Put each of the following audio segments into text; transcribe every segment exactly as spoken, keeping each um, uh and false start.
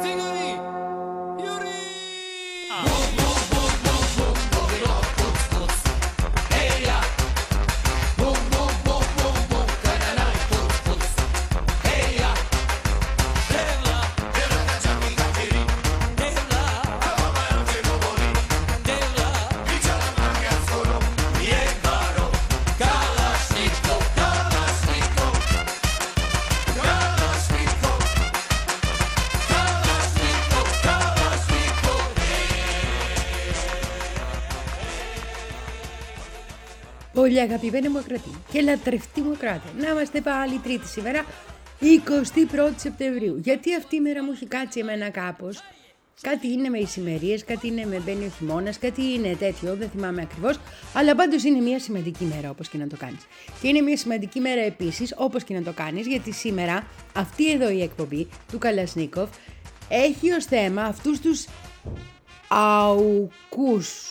Πολύ αγαπημένοι μου ακροατοί και λατρευτοί μου ακροάτε, να είμαστε πάλι Τρίτη σήμερα, εικοστή πρώτη Σεπτεμβρίου. Γιατί αυτή η μέρα μου έχει κάτσει εμένα κάπως. Κάτι είναι με ησημερίες, κάτι είναι με μπαίνει ο χειμώνας, κάτι είναι τέτοιο, δεν θυμάμαι ακριβώς. Αλλά πάντως είναι μια σημαντική μέρα όπως και να το κάνεις. Και είναι μια σημαντική μέρα επίσης όπως και να το κάνεις, γιατί σήμερα αυτή εδώ η εκπομπή του Καλασνίκοφ έχει ως θέμα αυτούς τους αουκούς.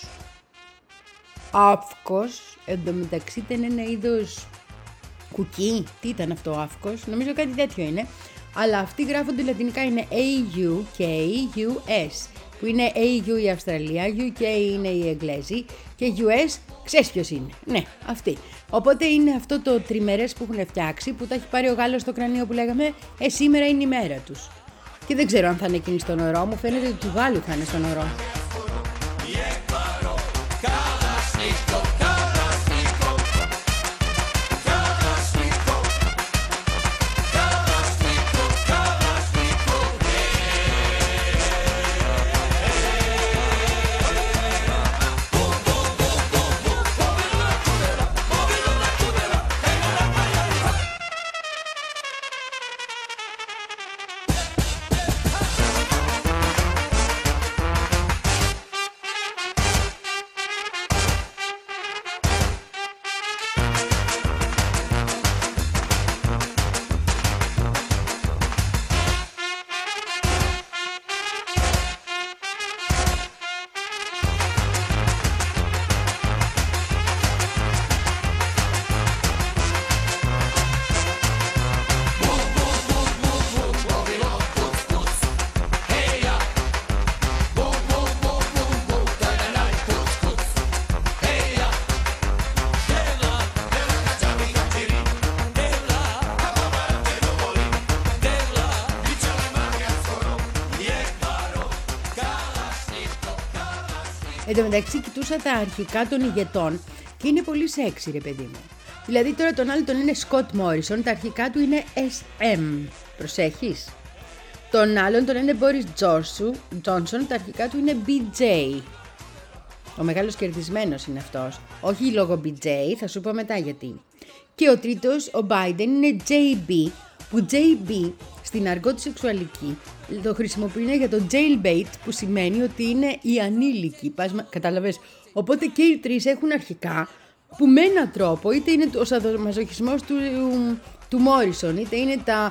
Αύκος, εντωμεταξύ ήταν ένα είδος κουκί, τι ήταν αυτό ο αύκος, νομίζω κάτι τέτοιο είναι, αλλά αυτοί γράφονται λατινικά, είναι A U K U S, που είναι A U η Αυστραλία, U K είναι οι Εγγλέζοι και U S ξέρεις ποιος είναι, ναι, αυτοί. Οπότε είναι αυτό το τριμερές που έχουν φτιάξει, που τα έχει πάρει ο Γάλλος στο κρανίο που λέγαμε, ε σήμερα είναι η μέρα τους. Και δεν ξέρω αν θα είναι εκείνη στον ορό, μου φαίνεται ότι του Γάλλου θα είναι στον ορό. Εν τω μεταξύ κοιτούσα τα αρχικά των ηγετών και είναι πολύ σεξι ρε παιδί μου. Δηλαδή τώρα τον άλλο τον είναι Σκοτ Μόρισον, τα αρχικά του είναι Ες Εμ. Προσέχεις. Τον άλλον τον είναι Boris Johnson, τα αρχικά του είναι Μπι Τζέι. Ο μεγάλος κερδισμένος είναι αυτός. Όχι λόγω Μπι Τζέι, θα σου πω μετά γιατί. Και ο τρίτος, ο Biden, είναι Τζέι Μπι, που Τζέι Μπι στην αργό τη σεξουαλική το χρησιμοποιούν για το jailbait, που σημαίνει ότι είναι οι ανήλικοι. Πας, κατάλαβες. Οπότε και οι τρεις έχουν αρχικά που με έναν τρόπο, είτε είναι ο σαδομαζοχισμός του, του Μόρισον, είτε είναι τα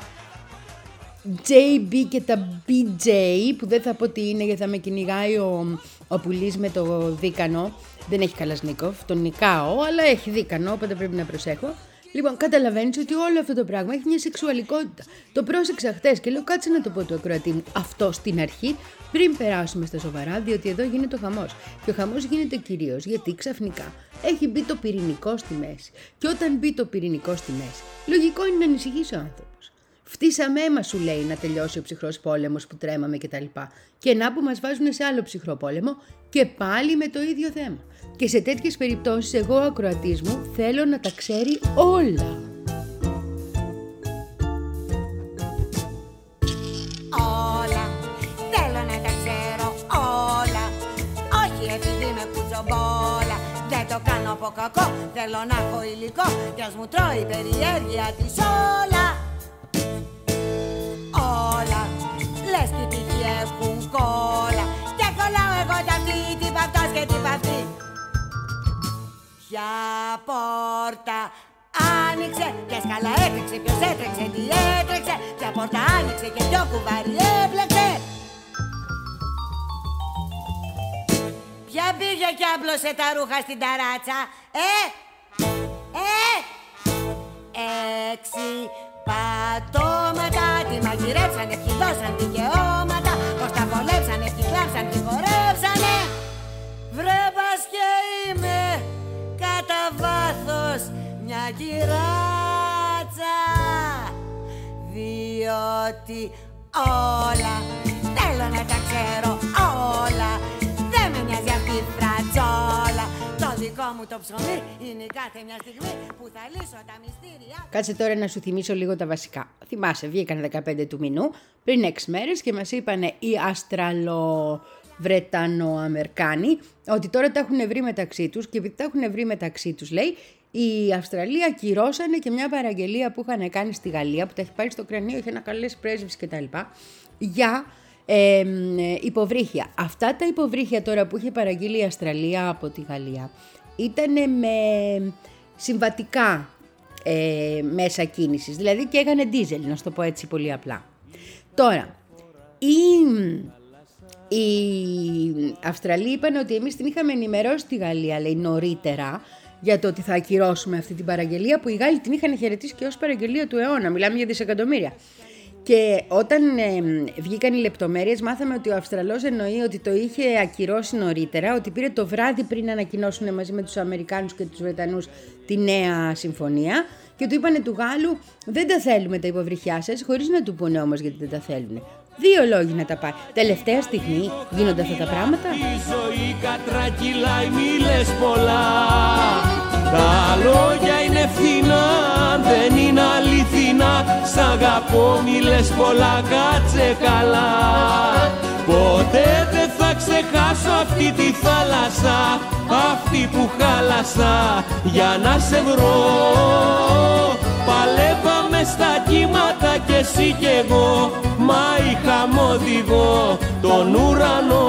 τζέι μπι και τα μπι τζέι, που δεν θα πω τι είναι γιατί θα με κυνηγάει ο, ο πουλής με το δίκανο. Δεν έχει Καλασνίκοφ, τον νικάω, αλλά έχει δίκανο, οπότε πρέπει να προσέχω. Λοιπόν, καταλαβαίνεις ότι όλο αυτό το πράγμα έχει μια σεξουαλικότητα. Το πρόσεξα χτες και λέω κάτσε να το πω του ακροατή μου αυτό στην αρχή, πριν περάσουμε στα σοβαρά, διότι εδώ γίνεται ο χαμός. Και ο χαμός γίνεται κυρίως γιατί ξαφνικά έχει μπει το πυρηνικό στη μέση. Και όταν μπει το πυρηνικό στη μέση, λογικό είναι να ανησυχήσει ο άνθρωπος. Φτύσαμε αίμα, σου λέει, να τελειώσει ο ψυχρός πόλεμος που τρέμαμε κτλ. Και να που μας βάζουν σε άλλο ψυχρό πόλεμο και πάλι με το ίδιο θέμα. Και σε τέτοιες περιπτώσεις εγώ ο ακροατής μου θέλω να τα ξέρει όλα. Όλα, θέλω να τα ξέρω όλα. Όχι επειδή με κουτσομπόλα, δεν το κάνω από κακό. Θέλω να έχω υλικό κι ας μου τρώει η περιέργεια της όλα. Όλα, λες τι τύχη έχουν κόλλα. Και κολλάω εγώ τα αυτή, τι παυτός και τι παυτή. Ποια πόρτα άνοιξε, ποια σκάλα έτρεξε, ποιος έτρεξε, τι έτρεξε. Ποια πόρτα άνοιξε και ποιο κουβάρι έπλεξε. Ποια πήγε και άπλωσε τα ρούχα στην ταράτσα. Ε, ε, έξι πατώματα, τη μαγειρέψανε, ποιοι δώσαν δικαιώματα. κυράτσα, διότι όλα θέλω να τα ξέρω όλα. Δεν με νοιάζει αυτή η φρατζόλα. Το δικό μου το ψωμί είναι κάθε μια στιγμή που θα λύσω τα μυστήρια. Κάτσε τώρα να σου θυμίσω λίγο τα βασικά. Θυμάσαι, βγήκαν δεκαπέντε του μηνού πριν έξι μέρες και μας είπανε οι Αστραλοβρετανοαμερικάνοι ότι τώρα τα έχουν βρει μεταξύ τους, και επειδή τα έχουν βρει μεταξύ τους, λέει, η Αυστραλία ακυρώσανε και μια παραγγελία που είχαν κάνει στη Γαλλία, που τα έχει πάρει στο κρανίο, είχε ανακαλέσει πρέσβεις κτλ. Για ε, ε, υποβρύχια. Αυτά τα υποβρύχια τώρα που είχε παραγγείλει η Αυστραλία από τη Γαλλία ήταν με συμβατικά ε, μέσα κίνησης, δηλαδή και έκανε ντίζελ, να σου το πω έτσι πολύ απλά. Τώρα, οι, οι Αυστραλοί είπαν ότι εμείς την είχαμε ενημερώσει τη Γαλλία, λέει, νωρίτερα, για το ότι θα ακυρώσουμε αυτή την παραγγελία, που οι Γάλλοι την είχαν χαιρετήσει και ως παραγγελία του αιώνα, μιλάμε για δισεκατομμύρια. Και όταν ε, βγήκαν οι λεπτομέρειες, μάθαμε ότι ο Αυστραλός εννοεί ότι το είχε ακυρώσει νωρίτερα, ότι πήρε το βράδυ πριν ανακοινώσουν μαζί με τους Αμερικάνους και τους Βρετανούς τη νέα συμφωνία, και του είπανε του Γάλλου, δεν τα θέλουμε τα υποβρυχιά σας, χωρίς να του πούνε όμως γιατί δεν τα θέλουν. Δύο λόγοι να τα πάει. Τελευταία στιγμή γίνονται αυτά τα πράγματα. Η ζωή κατρακυλάει, μη λες πολλά. Τα λόγια είναι φθηνά, δεν είναι αληθινά. Σ' αγαπώ, μη λες πολλά, κάτσε καλά. Ποτέ δεν θα ξεχάσω αυτή τη θάλασσα, αυτή που χάλασα για να σε βρω. Παλεύαμε στα κύματα κι εσύ κι εγώ, μα είχα μ' τον ουρανό.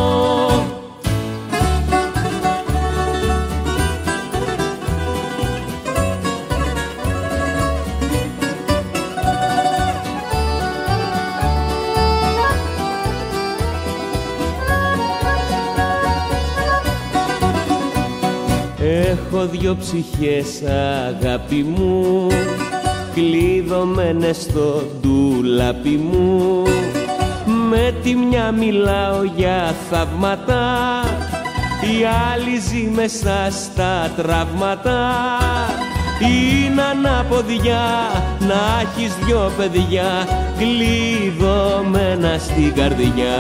Έχω δυο ψυχές, αγάπη μου, κλειδωμένες στο ντουλάπι μου. Με τη μια μιλάω για θαύματα, η άλλη ζει μέσα στα τραύματα. Είναι ανάποδια να έχεις δυο παιδιά, κλειδωμένα στην καρδιά.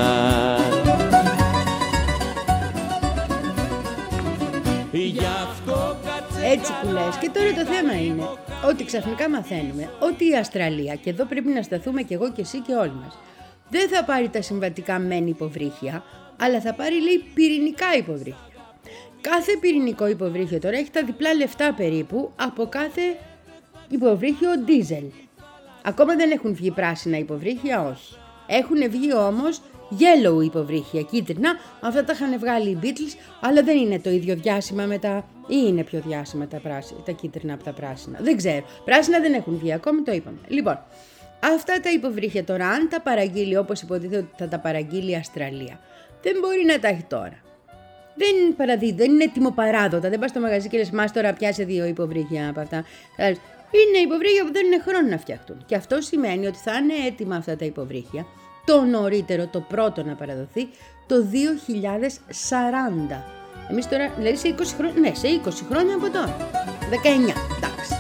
Έτσι που λες. Και τώρα το θέμα είναι ότι ξαφνικά μαθαίνουμε ότι η Αυστραλία, και εδώ πρέπει να σταθούμε κι εγώ και εσύ και όλοι μας, δεν θα πάρει τα συμβατικά μεν υποβρύχια, αλλά θα πάρει, λέει, πυρηνικά υποβρύχια. Κάθε πυρηνικό υποβρύχιο τώρα έχει τα διπλά λεφτά περίπου από κάθε υποβρύχιο ντίζελ. Ακόμα δεν έχουν βγει πράσινα υποβρύχια, όχι. Έχουν βγει όμως yellow υποβρύχια, κίτρινα. Αυτά τα είχαν βγάλει οι Beatles, αλλά δεν είναι το ίδιο διάσημα με τα... ή είναι πιο διάσημα τα, πράσινα, τα κίτρινα από τα πράσινα. Δεν ξέρω. Πράσινα δεν έχουν βγει ακόμη, το είπαμε. Λοιπόν, αυτά τα υποβρύχια τώρα, αν τα παραγγείλει όπως υποτίθεται ότι θα τα παραγγείλει η Αυστραλία, δεν μπορεί να τα έχει τώρα. Δεν παραδίδει, δεν είναι έτοιμο παράδοτα. Δεν πας στο μαγαζί και λες, μας τώρα πιάσε δύο υποβρύχια από αυτά. Είναι υποβρύχια που δεν είναι χρόνο να φτιαχτούν. Και αυτό σημαίνει ότι θα είναι έτοιμα αυτά τα υποβρύχια το νωρίτερο, το πρώτο να παραδοθεί, το δύο χιλιάδες σαράντα. Εμείς τώρα, δηλαδή σε είκοσι χρόνια, ναι, σε είκοσι χρόνια από τώρα. δεκαεννιά, εντάξει.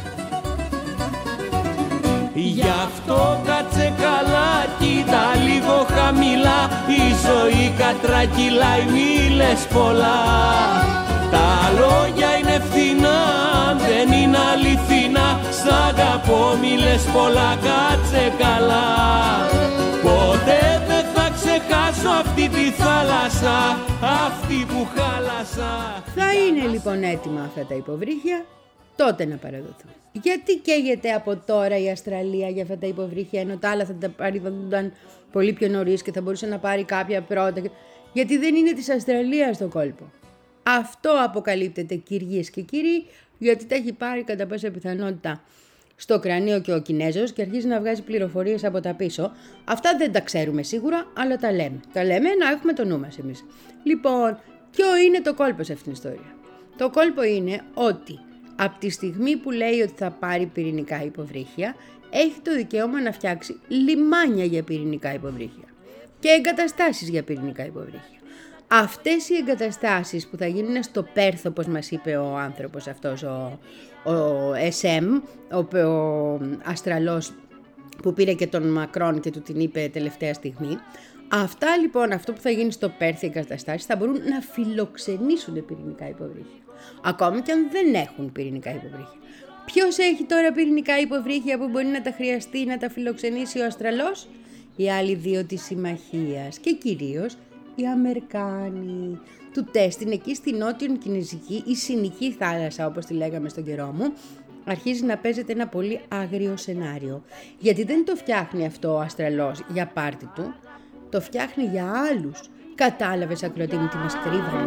Γι' αυτό κάτσε καλά, κοίτα λίγο χαμηλά. Η ζωή κατρακυλάει, μη λες πολλά. Τα λόγια είναι φθηνά, δεν είναι αληθινά. Σ' αγαπώ, μη λες πολλά, κάτσε καλά. Ποτέ δεν θα ξεχάσω αυτή τη θάλασσα, αυτή που χάλασα. Θα είναι λοιπόν έτοιμα αυτά τα υποβρύχια, τότε να παραδοθούν. Γιατί καίγεται από τώρα η Αυστραλία για αυτά τα υποβρύχια, ενώ τα άλλα θα τα παραδοθούν πολύ πιο νωρίς και θα μπορούσε να πάρει κάποια πρώτα? Γιατί δεν είναι της Αυστραλίας το κόλπο. Αυτό αποκαλύπτεται, κυριές και κύριοι, γιατί τα έχει πάρει κατά πάσα πιθανότητα στο κρανίο και ο Κινέζος και αρχίζει να βγάζει πληροφορίες από τα πίσω. Αυτά δεν τα ξέρουμε σίγουρα, αλλά τα λέμε. Τα λέμε να έχουμε το νου μας εμείς. Λοιπόν, ποιο είναι το κόλπο σε αυτήν την ιστορία? Το κόλπο είναι ότι από τη στιγμή που λέει ότι θα πάρει πυρηνικά υποβρύχια, έχει το δικαίωμα να φτιάξει λιμάνια για πυρηνικά υποβρύχια και εγκαταστάσεις για πυρηνικά υποβρύχια. Αυτές οι εγκαταστάσεις που θα γίνουν στο Πέρθ, όπως μας είπε ο άνθρωπος αυτός, ο, ο ες εμ, ο, ο αστραλός που πήρε και τον Μακρόν και του την είπε τελευταία στιγμή. Αυτά λοιπόν, αυτό που θα γίνει στο Πέρθ, οι εγκαταστάσεις θα μπορούν να φιλοξενήσουν πυρηνικά υποβρύχια. Ακόμη και αν δεν έχουν πυρηνικά υποβρύχια. Ποιος έχει τώρα πυρηνικά υποβρύχια που μπορεί να τα χρειαστεί να τα φιλοξενήσει ο αστραλός? Οι άλλοι δύο της συμμαχίας και κυρίως οι Αμερικάνοι. Του τέστην εκεί στη νότιον κινέζικη ή συνική θάλασσα, όπως τη λέγαμε στον καιρό μου, αρχίζει να παίζεται ένα πολύ άγριο σενάριο. Γιατί δεν το φτιάχνει αυτό ο αστραλός για πάρτι του, το φτιάχνει για άλλους. Κατάλαβες, ακροατή μου, τι μας κρύβανε?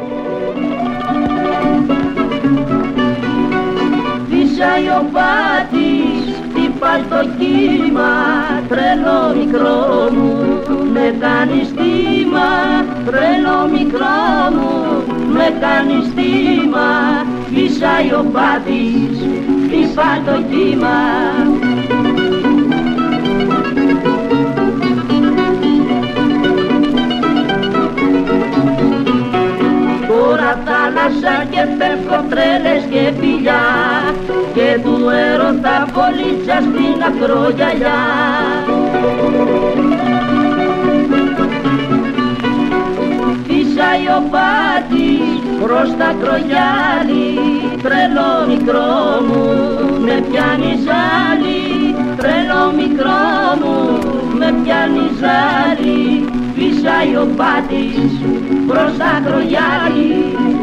Φύσαει ο πάτης, χτύπα το κύμα, τρελό μικρό μου, με κάνεις θύμα, τρελό μικρό μου, με κάνεις θύμα. Φύσαει ο πάτης, χτύπα το κύμα. Τώρα θάλασσα και φεύγω τρέλες και φιλιά και του έρωτα πολίτσα στην ακρογιαλιά. Φύσαει ο πάτης προς τα ακρογιάλι, τρελό μικρό μου, με πιάνει ζάλι, τρελό μικρό μου, με πιάνει ζάλι. Φύσαει ο πάτης προς τα ακρογιάλι.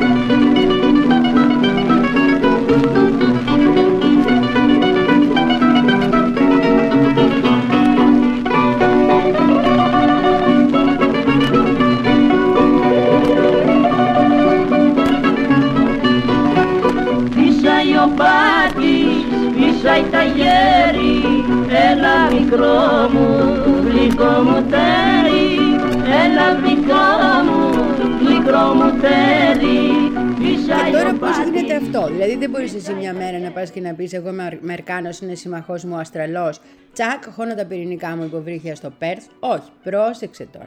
Φύσαει ο πάτης, φύσαει τα γέρι, έλα μικρό μου, γλυκό μου τέρι, έλα μικρό μου, μικρό μου τέρι. Και τώρα πώς γίνεται αυτό? Δηλαδή δεν μπορείς εσύ μια μέρα να πας και να πεις εγώ είμαι Αμερικάνος, είναι συμμαχός μου ο αστραλός, τσακ, χώνω τα πυρηνικά μου υποβρύχια στο Πέρθ. Όχι, πρόσεξε τώρα.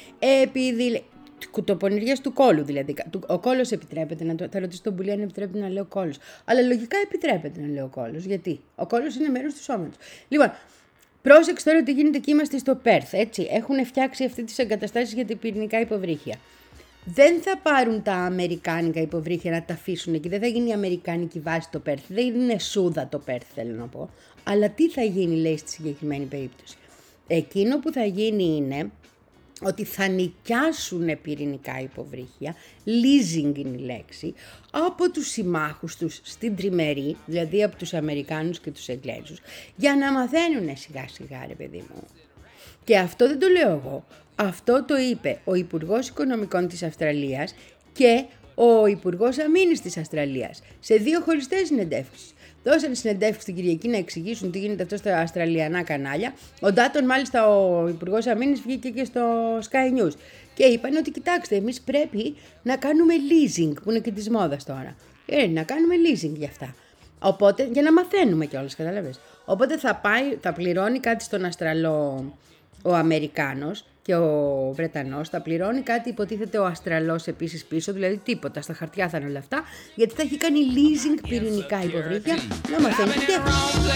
Επειδή κουτοπονηριές του κόλου δηλαδή. Ο κόλος επιτρέπεται να το. Θα ρωτήσω τον Πουλή αν επιτρέπεται να λέω κόλος. Αλλά λογικά επιτρέπεται να λέω κόλος. Γιατί ο κόλος είναι μέρος του σώματος. Λοιπόν, πρόσεξε τώρα τι γίνεται εκεί. Είμαστε στο Πέρθ. Έτσι. Έχουν φτιάξει αυτές τις εγκαταστάσεις για τα πυρηνικά υποβρύχια. Δεν θα πάρουν τα αμερικάνικα υποβρύχια να τα αφήσουν εκεί. Δεν θα γίνει η αμερικάνικη βάση το Πέρθ. Δεν είναι σούδα το Πέρθ, θέλω να πω. Αλλά τι θα γίνει, λέει, στη συγκεκριμένη περίπτωση? Εκείνο που θα γίνει είναι ότι θα νοικιάσουν πυρηνικά υποβρύχια, leasing είναι η λέξη, από τους συμμάχους τους στην τριμερή, δηλαδή από τους Αμερικάνους και τους Εγγλέζους, για να μαθαίνουν σιγά σιγά, ρε παιδί μου. Και αυτό δεν το λέω εγώ. Αυτό το είπε ο Υπουργός Οικονομικών της Αυστραλίας και ο Υπουργός Αμήνης της Αυστραλίας σε δύο χωριστές συνεντεύξεις. Δώσαν συνεντεύξεις την Κυριακή να εξηγήσουν τι γίνεται αυτό στα αυστραλιανά κανάλια. Ο Ντάτον, μάλιστα ο Υπουργός Αμήνης, βγήκε και στο Sky News και είπαν ότι κοιτάξτε, εμείς πρέπει να κάνουμε leasing, που είναι και της μόδας τώρα. Ε, να κάνουμε leasing για αυτά. Οπότε, για να μαθαίνουμε κιόλας, καταλαβες. Οπότε θα, πάει, θα πληρώνει κάτι στον αστραλό ο Αμερικάνος και ο Βρετανός, θα πληρώνει κάτι, υποτίθεται, ο αστραλός επίσης πίσω, δηλαδή τίποτα, στα χαρτιά θα είναι όλα αυτά, γιατί θα έχει κάνει leasing πυρηνικά υποβρύχια να μαθαίνει τι τέχνη.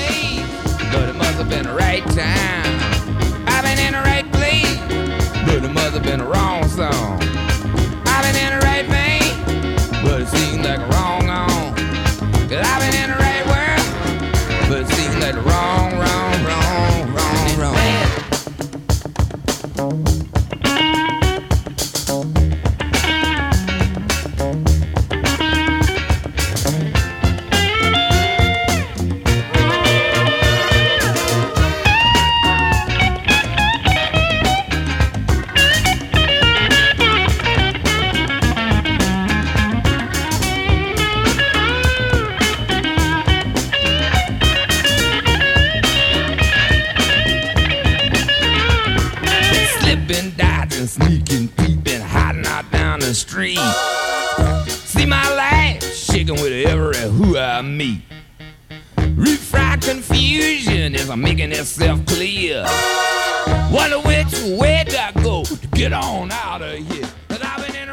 Sneaking, peeping, hiding out down the street. See my life shaking with every who I meet. Refried confusion is making itself clear. Wonder which way do I go to get on out of here? 'Cause I've been in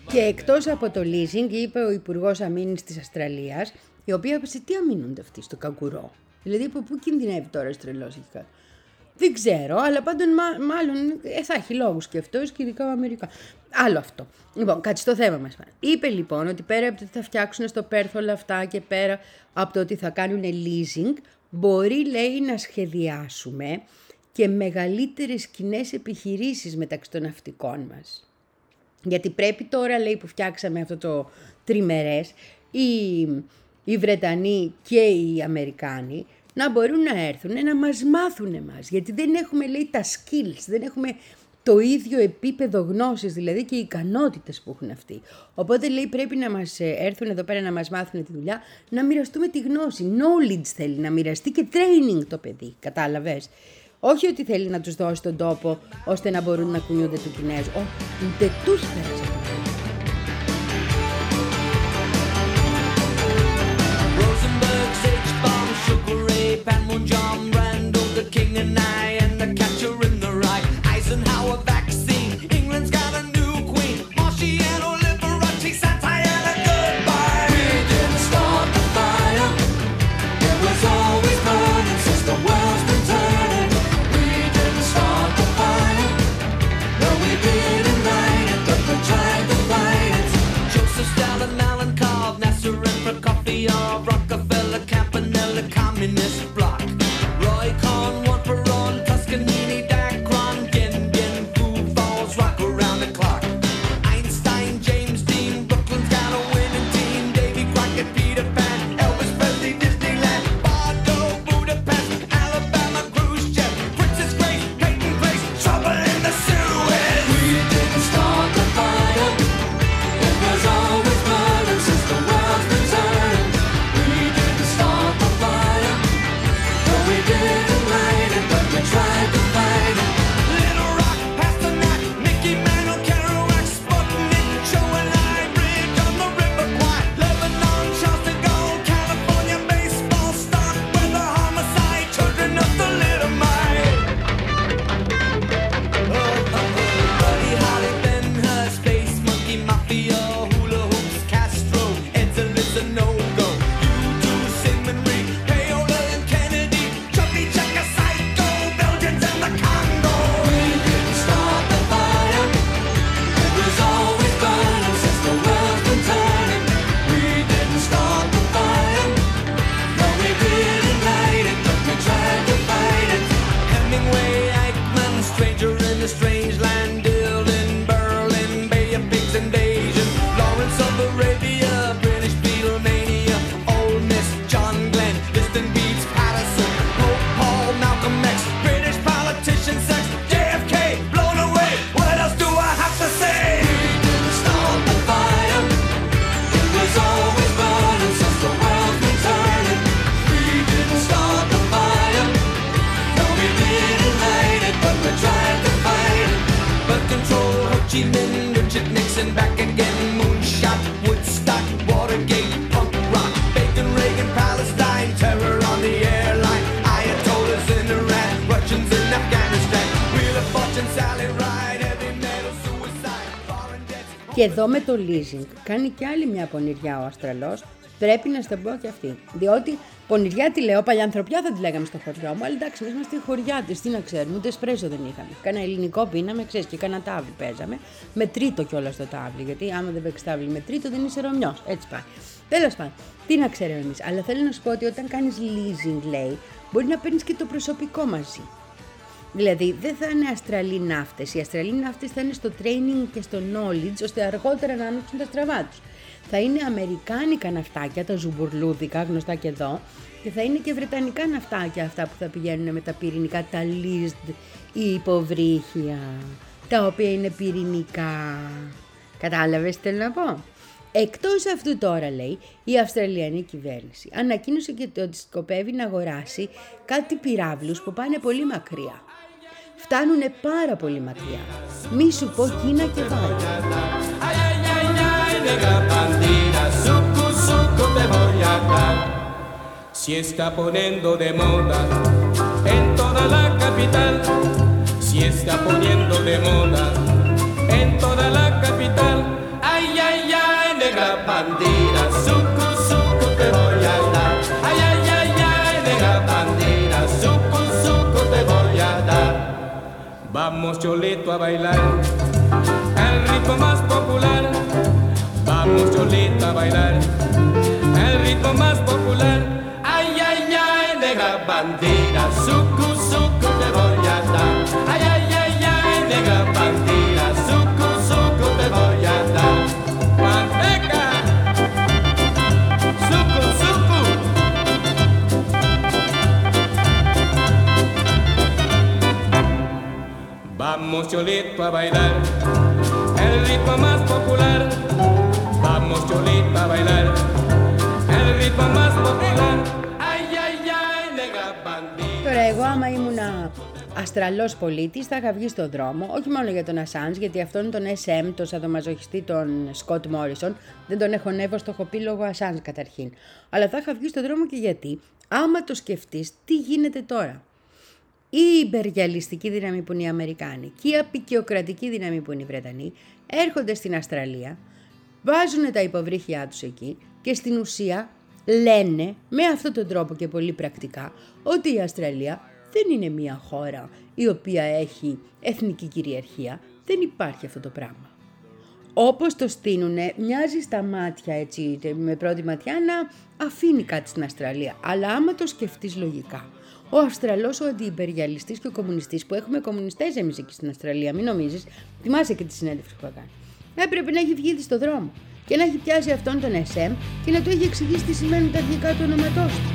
Και εκτός από το leasing, είπε ο Υπουργός Αμήνης της Αυστραλίας, η οποία έπεσε τι αμήνονται αυτοί στο καγκουρό. Δηλαδή από πού κινδυνεύει τώρα ο τρελός εκεί κάτω. Δεν ξέρω, αλλά πάντων μα, μάλλον ε, θα έχει λόγους και αυτός και ειδικά ο Αμερικά. Άλλο αυτό. Λοιπόν, κάτσε στο θέμα μας. Είπε λοιπόν ότι πέρα από το ότι θα φτιάξουν στο Πέρθ όλα αυτά και πέρα από το ότι θα κάνουν leasing, μπορεί, λέει, να σχεδιάσουμε και μεγαλύτερες κοινές επιχειρήσεις μεταξύ των ναυτικών μας. Γιατί πρέπει τώρα, λέει, που φτιάξαμε αυτό το τριμερές, οι, οι Βρετανοί και οι Αμερικάνοι να μπορούν να έρθουν να μας μάθουν εμάς. Γιατί δεν έχουμε, λέει, τα skills, δεν έχουμε το ίδιο επίπεδο γνώσης, δηλαδή και οι ικανότητες που έχουν αυτοί. Οπότε, λέει, πρέπει να μας έρθουν εδώ πέρα να μας μάθουν τη δουλειά, να μοιραστούμε τη γνώση. Knowledge θέλει να μοιραστεί και training το παιδί, κατάλαβες. Όχι ότι θέλει να τους δώσει τον τόπο ώστε να μπορούν να κουνιούνται του Κινέζου. Όχι, ούτε τους πέρασε. Panmunjom, Randall, the king and I, and the catcher in the rye. Eisenhower vaccine, England's got a new queen. Marciano, Liberace, Santayana, goodbye. We didn't start the fire, it was always burning since the world's been turning. We didn't start the fire, no we didn't light it, but we tried to fight it. Joseph Stalin, Alan Cobb, Nasser and Prokofiev, Rockefeller, Campanella, Communist bloc. Roy Cohn, one for on, Toscanini, Dacron, Gin, Gin, Food Falls, rock around the clock. Einstein, James Dean, Brooklyn's got a winning team. Davy Crockett, Peter Pan, Elvis Presley, Disneyland, Bardo, Budapest, Alabama, Khrushchev, Princess Grace, Peyton Place, trouble in the Suez. We didn't start the fire, it was always burning since the world's been turning. We didn't start the fire, no we didn't light it, but we tried to fight it. Little Rock, Pasternak, Mickey Mantle, Kerouac, Sputnik, Joe and I, Bridge on the River Kwai, Lebanon, Charles de Gaulle, California, baseball, stock, weather, homicide, children of the little mite. Oh, oh, oh. Buddy Holly, Ben Hur, Space Monkey, Mafia, Hula Hoops, Castro, Edsel is a no-go. You do Sigmund Reed, Paola and Kennedy, Chubby Checker, Psycho, Belgians and the Congo. We didn't start the fire, it was always burning since the world's been turning. We didn't start the fire, no we didn't light it, but we tried to fight it. Hemingway, Eichmann, Stranger in a Strange Land, Dylan, Berlin, Bay of Pigs invasion, Lawrence of Arabia, British Beatlemania, Ole Miss, John Glenn, Liston Beats, Patterson, Pope Paul, Malcolm X, British politician, sex, J F K, blown away. What else do I have to say? We didn't start the fire, it was always burning since the world's been turning. We didn't start the fire, no we didn't light it, but we tried to fight it. But control, Ho Chi Minh, Richard Nixon, back again, moonshot, Woodstock, Watergate, punk rock, Bacon, Reagan, Palestine, terror on the airline, Ayatollahs in Iran, Russians in Afghanistan, Wheel of Fortune, Sally Ride, heavy metal, suicide, foreign debts. Και εδώ με το leasing κάνει και άλλη μια πονηριά ο Αυστραλός. Πρέπει να στα πω και αυτή. Διότι πονηριά τη λέω, παλιανθρωπιά θα τη λέγαμε στο χωριό μου, αλλά εντάξει, εμείς είμαστε χωριάτες, τι να ξέρουμε, ούτε εσπρέσο δεν είχαμε. Κάνα ελληνικό πίναμε, ξέρεις, και κάνα τάβλι παίζαμε. Με τρίτο κιόλας το τάβλι, γιατί άμα δεν παίξεις τάβλι με τρίτο δεν είσαι Ρωμιός. Έτσι πάει. Τέλος πάντων, τι να ξέρουμε εμείς. Αλλά θέλω να σου πω ότι όταν κάνεις leasing, λέει, μπορεί να παίρνεις και το προσωπικό μαζί. Δηλαδή δεν θα είναι Αυστραλοί ναύτες. Οι Αυστραλοί ναύτες θα είναι στο training και στο knowledge, ώστε αργότερα να ανοίξουν τα στραβά τους. Θα είναι αμερικάνικα ναυτάκια, τα ζουμπουρλούδικα, γνωστά και εδώ, και θα είναι και βρετανικά ναυτάκια αυτά που θα πηγαίνουν με τα πυρηνικά, τα leased ή υποβρύχια, τα οποία είναι πυρηνικά. Κατάλαβες τι θέλω να πω? Εκτός αυτού τώρα, λέει, η Αυστραλιανή κυβέρνηση ανακοίνωσε και ότι σκοπεύει να αγοράσει κάτι πυράβλους που πάνε πολύ μακριά. Φτάνουνε πάρα πολύ μακριά. Μη σου πω Κίνα και Βάρη. Si está poniendo de moda en toda la capital, si está poniendo de moda en toda la capital, ay, bandera, suku suku te voy a dar. Ay, ay, ay, ay, negra bandera, suku suku te voy a dar. Vamos Cholito a bailar el ritmo más popular. Vamos Cholito a bailar el ritmo más popular. Ay, ay, ay, negra bandera, suku suku te voy a dar. Ay, ay, ay, ay, negra bandera, suku suku te voy a dar. Manteca, suku suku. Vamos Cholito a bailar el ritmo más popular. Vamos Cholito a bailar el ritmo más popular. Ay, ay, ay, negra bandera. Τώρα εγώ άμα ήμουνα αστραλός πολίτης θα είχα βγει στον δρόμο, όχι μόνο για τον Ασάνζ, γιατί αυτόν τον ες εμ, τον σαδομαζοχιστή τον Σκοτ Μόρισον, δεν τον έχω νεύω, το έχω πει λόγω Ασάνζ καταρχήν. Αλλά θα είχα βγει στον δρόμο και γιατί, άμα το σκεφτείς, τι γίνεται τώρα. Η υπεριαλιστική δύναμη που είναι οι Αμερικάνοι και η απεικιοκρατική δύναμη που είναι οι Βρετανοί έρχονται στην Αυστραλία, βάζουν τα υποβρύχια τους εκεί και στην ουσία λένε με αυτόν τον τρόπο και πολύ πρακτικά ότι η Αυστραλία δεν είναι μια χώρα η οποία έχει εθνική κυριαρχία, δεν υπάρχει αυτό το πράγμα. Όπως το στείνουνε, μοιάζει στα μάτια έτσι με πρώτη ματιά να αφήνει κάτι στην Αυστραλία, αλλά άμα το σκεφτείς λογικά, ο Αυστραλός, ο αντιυπεριαλιστής και ο κομμουνιστής, που έχουμε κομμουνιστές εμείς εκεί στην Αυστραλία, μην νομίζεις, θυμάσαι και τη συνέντευξη που θα κάνει, έπρεπε να έχει βγει στο δρόμο και να έχει πιάσει αυτόν τον ες εμ και να του έχει εξηγήσει τι σημαίνουν τα αρχικά του ονοματός του.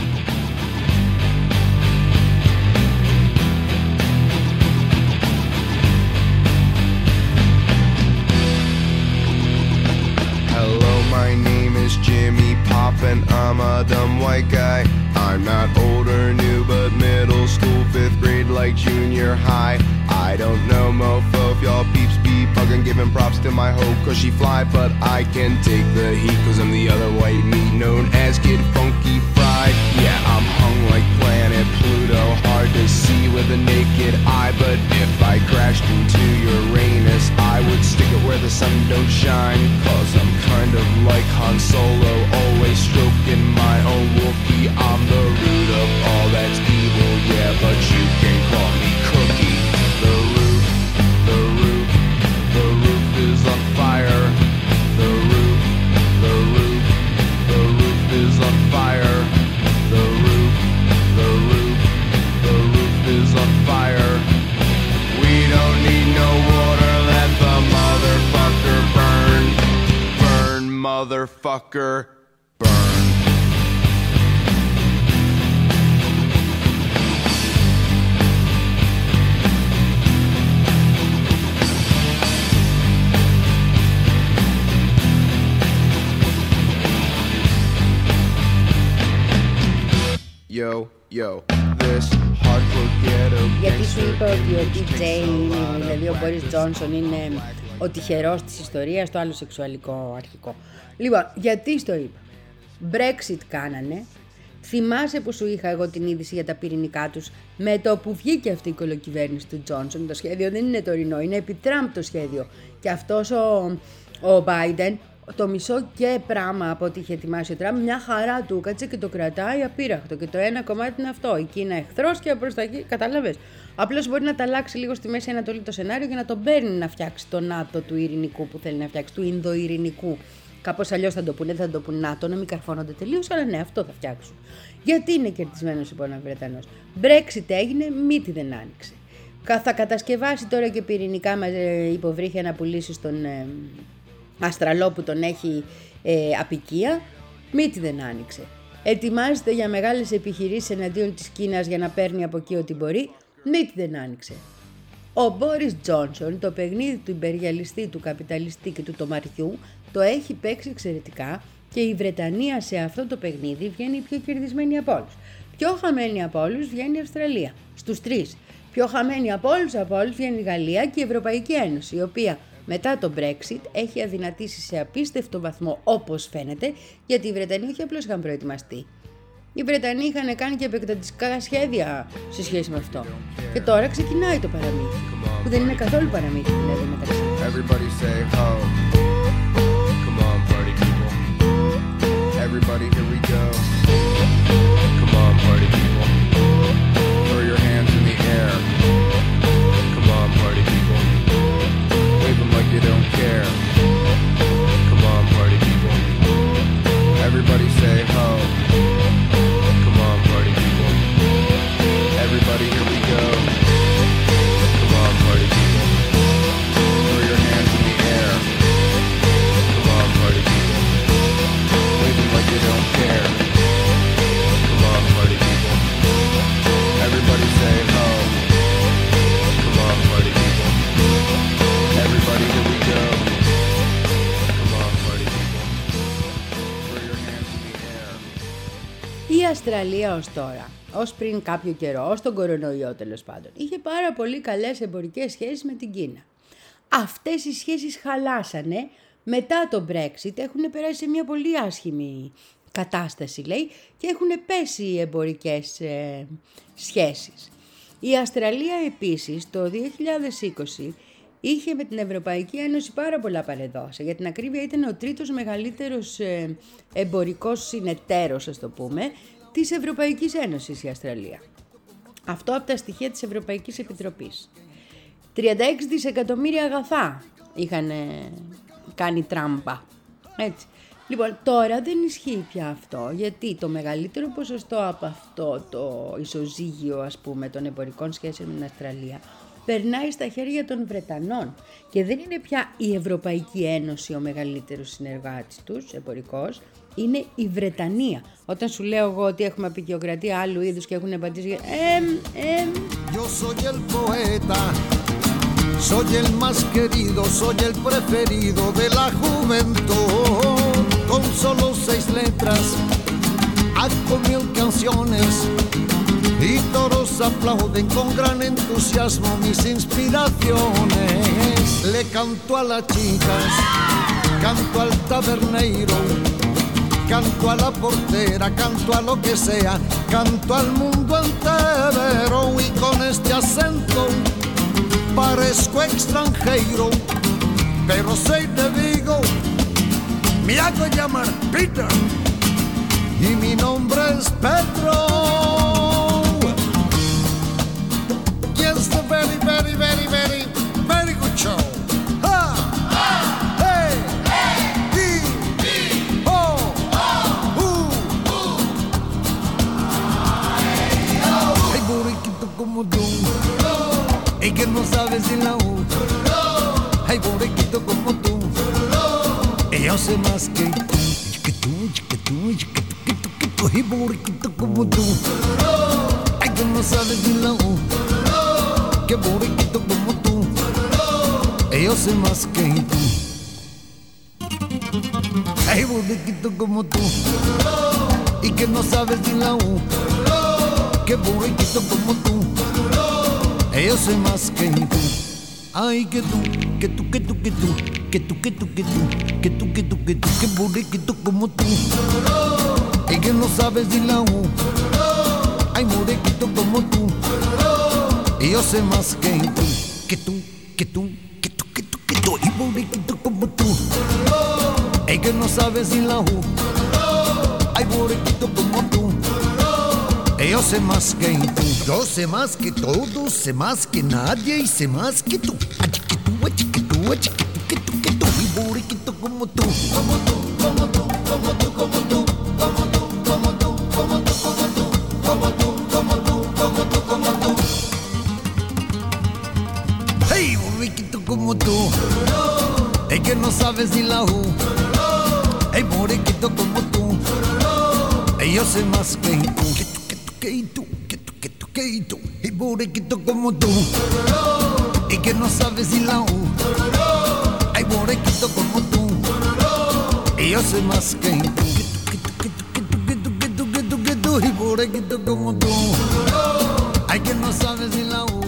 Hello, my name is Jimmy Pop and I'm a dumb white guy. I'm not old or new, but middle school, fifth grade, like junior high. I don't know, mofo, if y'all peeps be bugging, giving props to my hoe, cause she fly, but I can take the heat, cause I'm the other white meat known as Kid Funky Fried. Yeah, I'm hung like planet Pluto, hard to see with a naked eye, but if I crashed into Uranus, I would stick it where the sun don't shine, cause I'm kind of like Han Solo, always stroking my own Wookiee. I'm the root of all that's evil, yeah, but you can call me Cookie. The roof, the roof, the roof is on fire. The roof, the roof, the roof is on fire. The roof, the roof, the roof is on fire. We don't need no water, let the motherfucker burn. Burn, motherfucker, burn. Yo, yo, this hardcore ghetto. Γιατί σου είπα ότι ο ντι τζέι, δηλαδή ο Μπόρις Τζόνσον, είναι ο τυχερός της ιστορίας, το άλλο σεξουαλικό αρχικό. Λοιπόν, γιατί στο είπα. Brexit κάνανε. Θυμάσαι που σου είχα εγώ την είδηση για τα πυρηνικά τους με το που βγήκε αυτή η κολοκυβέρνηση του Τζόνσον. Το σχέδιο δεν είναι τωρινό, είναι επί Τραμπ το σχέδιο. Και αυτός ο, ο Biden, το μισό και πράγμα από ό,τι είχε ετοιμάσει ο Τραμπ, μια χαρά του κάτσε και το κρατάει απείραχτο. Και το ένα κομμάτι είναι αυτό. Η Κίνα εχθρός και προς τα εκεί, κατάλαβες. Απλώς μπορεί να τα αλλάξει λίγο στη Μέση Ανατολή το σενάριο για να τον παίρνει να φτιάξει το ΝΑΤΟ του ειρηνικού που θέλει να φτιάξει, του Ινδοειρηνικού. Κάπως αλλιώς θα το πούνε, δεν θα το πούνε ΝΑΤΟ, να μην καρφώνονται τελείως, αλλά ναι, αυτό θα φτιάξουν. Γιατί είναι κερδισμένος λοιπόν ο Βρετανός. Brexit έγινε, μύτη δεν άνοιξε. Θα κατασκευάσει τώρα και πυρηνικά υποβρύχια να πουλήσει στον ε, Αστραλό που τον έχει ε, απικία, μύτη δεν άνοιξε. Ετοιμάζεται για μεγάλες επιχειρήσεις εναντίον της Κίνας για να παίρνει από εκεί ό,τι μπορεί, μύτη δεν άνοιξε. Ο Μπόρις Τζόνσον το παιχνίδι του υπεριαλιστή, του καπιταλιστή και του τομαριού το έχει παίξει εξαιρετικά και η Βρετανία σε αυτό το παιχνίδι βγαίνει πιο κερδισμένη από όλους. Πιο χαμένη από όλους βγαίνει η Αυστραλία, στους τρεις. Πιο χαμένη από όλους από όλους βγαίνει η Γαλλία και η Ευρωπαϊκή Ένωση, η οποία μετά το Brexit έχει αδυνατήσει σε απίστευτο βαθμό όπως φαίνεται, γιατί οι Βρετανοί όχι απλώς είχαν προετοιμαστεί. Οι Βρετανοί είχαν κάνει και επεκτατικά σχέδια σε σχέση με αυτό. Και τώρα ξεκινάει το παραμύθι, που δεν είναι καθόλου παραμύθι δηλαδή μεταξύ. Everybody say ho. Come on, party people. Everybody, here we go. Come on, party people. Throw your hands in the air. Come on, party people. Wave them like you don't care. Come on, party people. Everybody say ho. Come on, party people. Everybody, here we go. Come on, party people. Throw your hands in the air. Come on, party people. Wave them like you don't care. Come on, party people. Everybody say ho. Come on, party people. Everybody, here we go. Come on, party people. Throw your hands in the air. Η Αυστραλία ως τώρα, ως πριν κάποιο καιρό, ως τον κορονοϊό τέλος πάντων, είχε πάρα πολύ καλές εμπορικές σχέσεις με την Κίνα. Αυτές οι σχέσεις χαλάσανε μετά το Brexit, έχουν περάσει σε μια πολύ άσχημη κατάσταση, λέει, και έχουν πέσει οι εμπορικές ε, σχέσεις. Η Αυστραλία επίσης το δύο χιλιάδες είκοσι είχε με την Ευρωπαϊκή Ένωση πάρα πολλά παρεδόσα. Για την ακρίβεια ήταν ο τρίτος μεγαλύτερος ε, εμπορικός συνεταίρος, ας το πούμε, της Ευρωπαϊκής Ένωσης η Αυστραλία. Αυτό από τα στοιχεία της Ευρωπαϊκής Επιτροπής. τριάντα έξι δισεκατομμύρια αγαθά είχαν ε, κάνει τράμπα. Έτσι. Λοιπόν, τώρα δεν ισχύει πια αυτό, γιατί το μεγαλύτερο ποσοστό από αυτό το ισοζύγιο, ας πούμε, των εμπορικών σχέσεων με την Αυστραλία περνάει στα χέρια των Βρετανών και δεν είναι πια η Ευρωπαϊκή Ένωση ο μεγαλύτερος συνεργάτης τους εμπορικός, είναι η Βρετανία. Όταν σου λέω εγώ ότι έχουμε απεικιοκρατία άλλου είδους και έχουν απαντήσει εμ, εμ. Yo soy el poeta, soy el más querido, soy el preferido de la juventud. Con solo seis letras, hago mil canciones y todos aplauden con gran entusiasmo mis inspiraciones. Le canto a las chicas, canto al taberneiro, canto a la portera, canto a lo que sea, canto al mundo entero y con este acento parezco extranjero, pero soy de Vigo, me hago llamar Peter y mi nombre es Pedro. Yes, the very, very, very, very, very good show. Ha! Hey! Di! Ho! Hu! Hay borriquito como tú y que no sabes si la U. Hay borriquito como tú y yo sé más que que tú, que tú, que tú, que tú, que tú. Hay borriquito como tú ay que no sabes si la U. Que borriquito como tú y yo sé más que tú. Hay borriquito como tú y que no sabes ni la U. Que borriquito como tú y yo sé más que tú. Ay que tú, que tú, que tú, que tú, que tú, que tú, que tú, que tú, que tú, que tú, que borriquito como tú y que no sabes ni la U. Ay borriquito como tú y yo sé más que tú, que tú, que tú, que tú, que tú, que tú, y borriquito como tú, y que no sabes ni la U. Ay, borriquito como tú, y yo sé más que tú. Yo sé más que todos, sé más que nadie y sé más que tú. Achiquitú, achiquitú, achiquitú, que tú, que tú, y borriquito como tú, como tú, como tú, como tú, como tú, como tú, como tú, como tú, como tú, como tú, como tú, como tú, como tú. Hey, borriquito como tú, es que no sabes ni la U. Hey, borriquito como tú, y yo sé más que tú, que tú, que tú, que tú, que tú, y borriquito como tú, y que no sabes ni la U. Hey, borriquito como tú, y yo sé más que tú, que tú, que tú, que tú, que tú, que tú, que tú, que tú, y borriquito como tú, ay, que no sabes ni la U.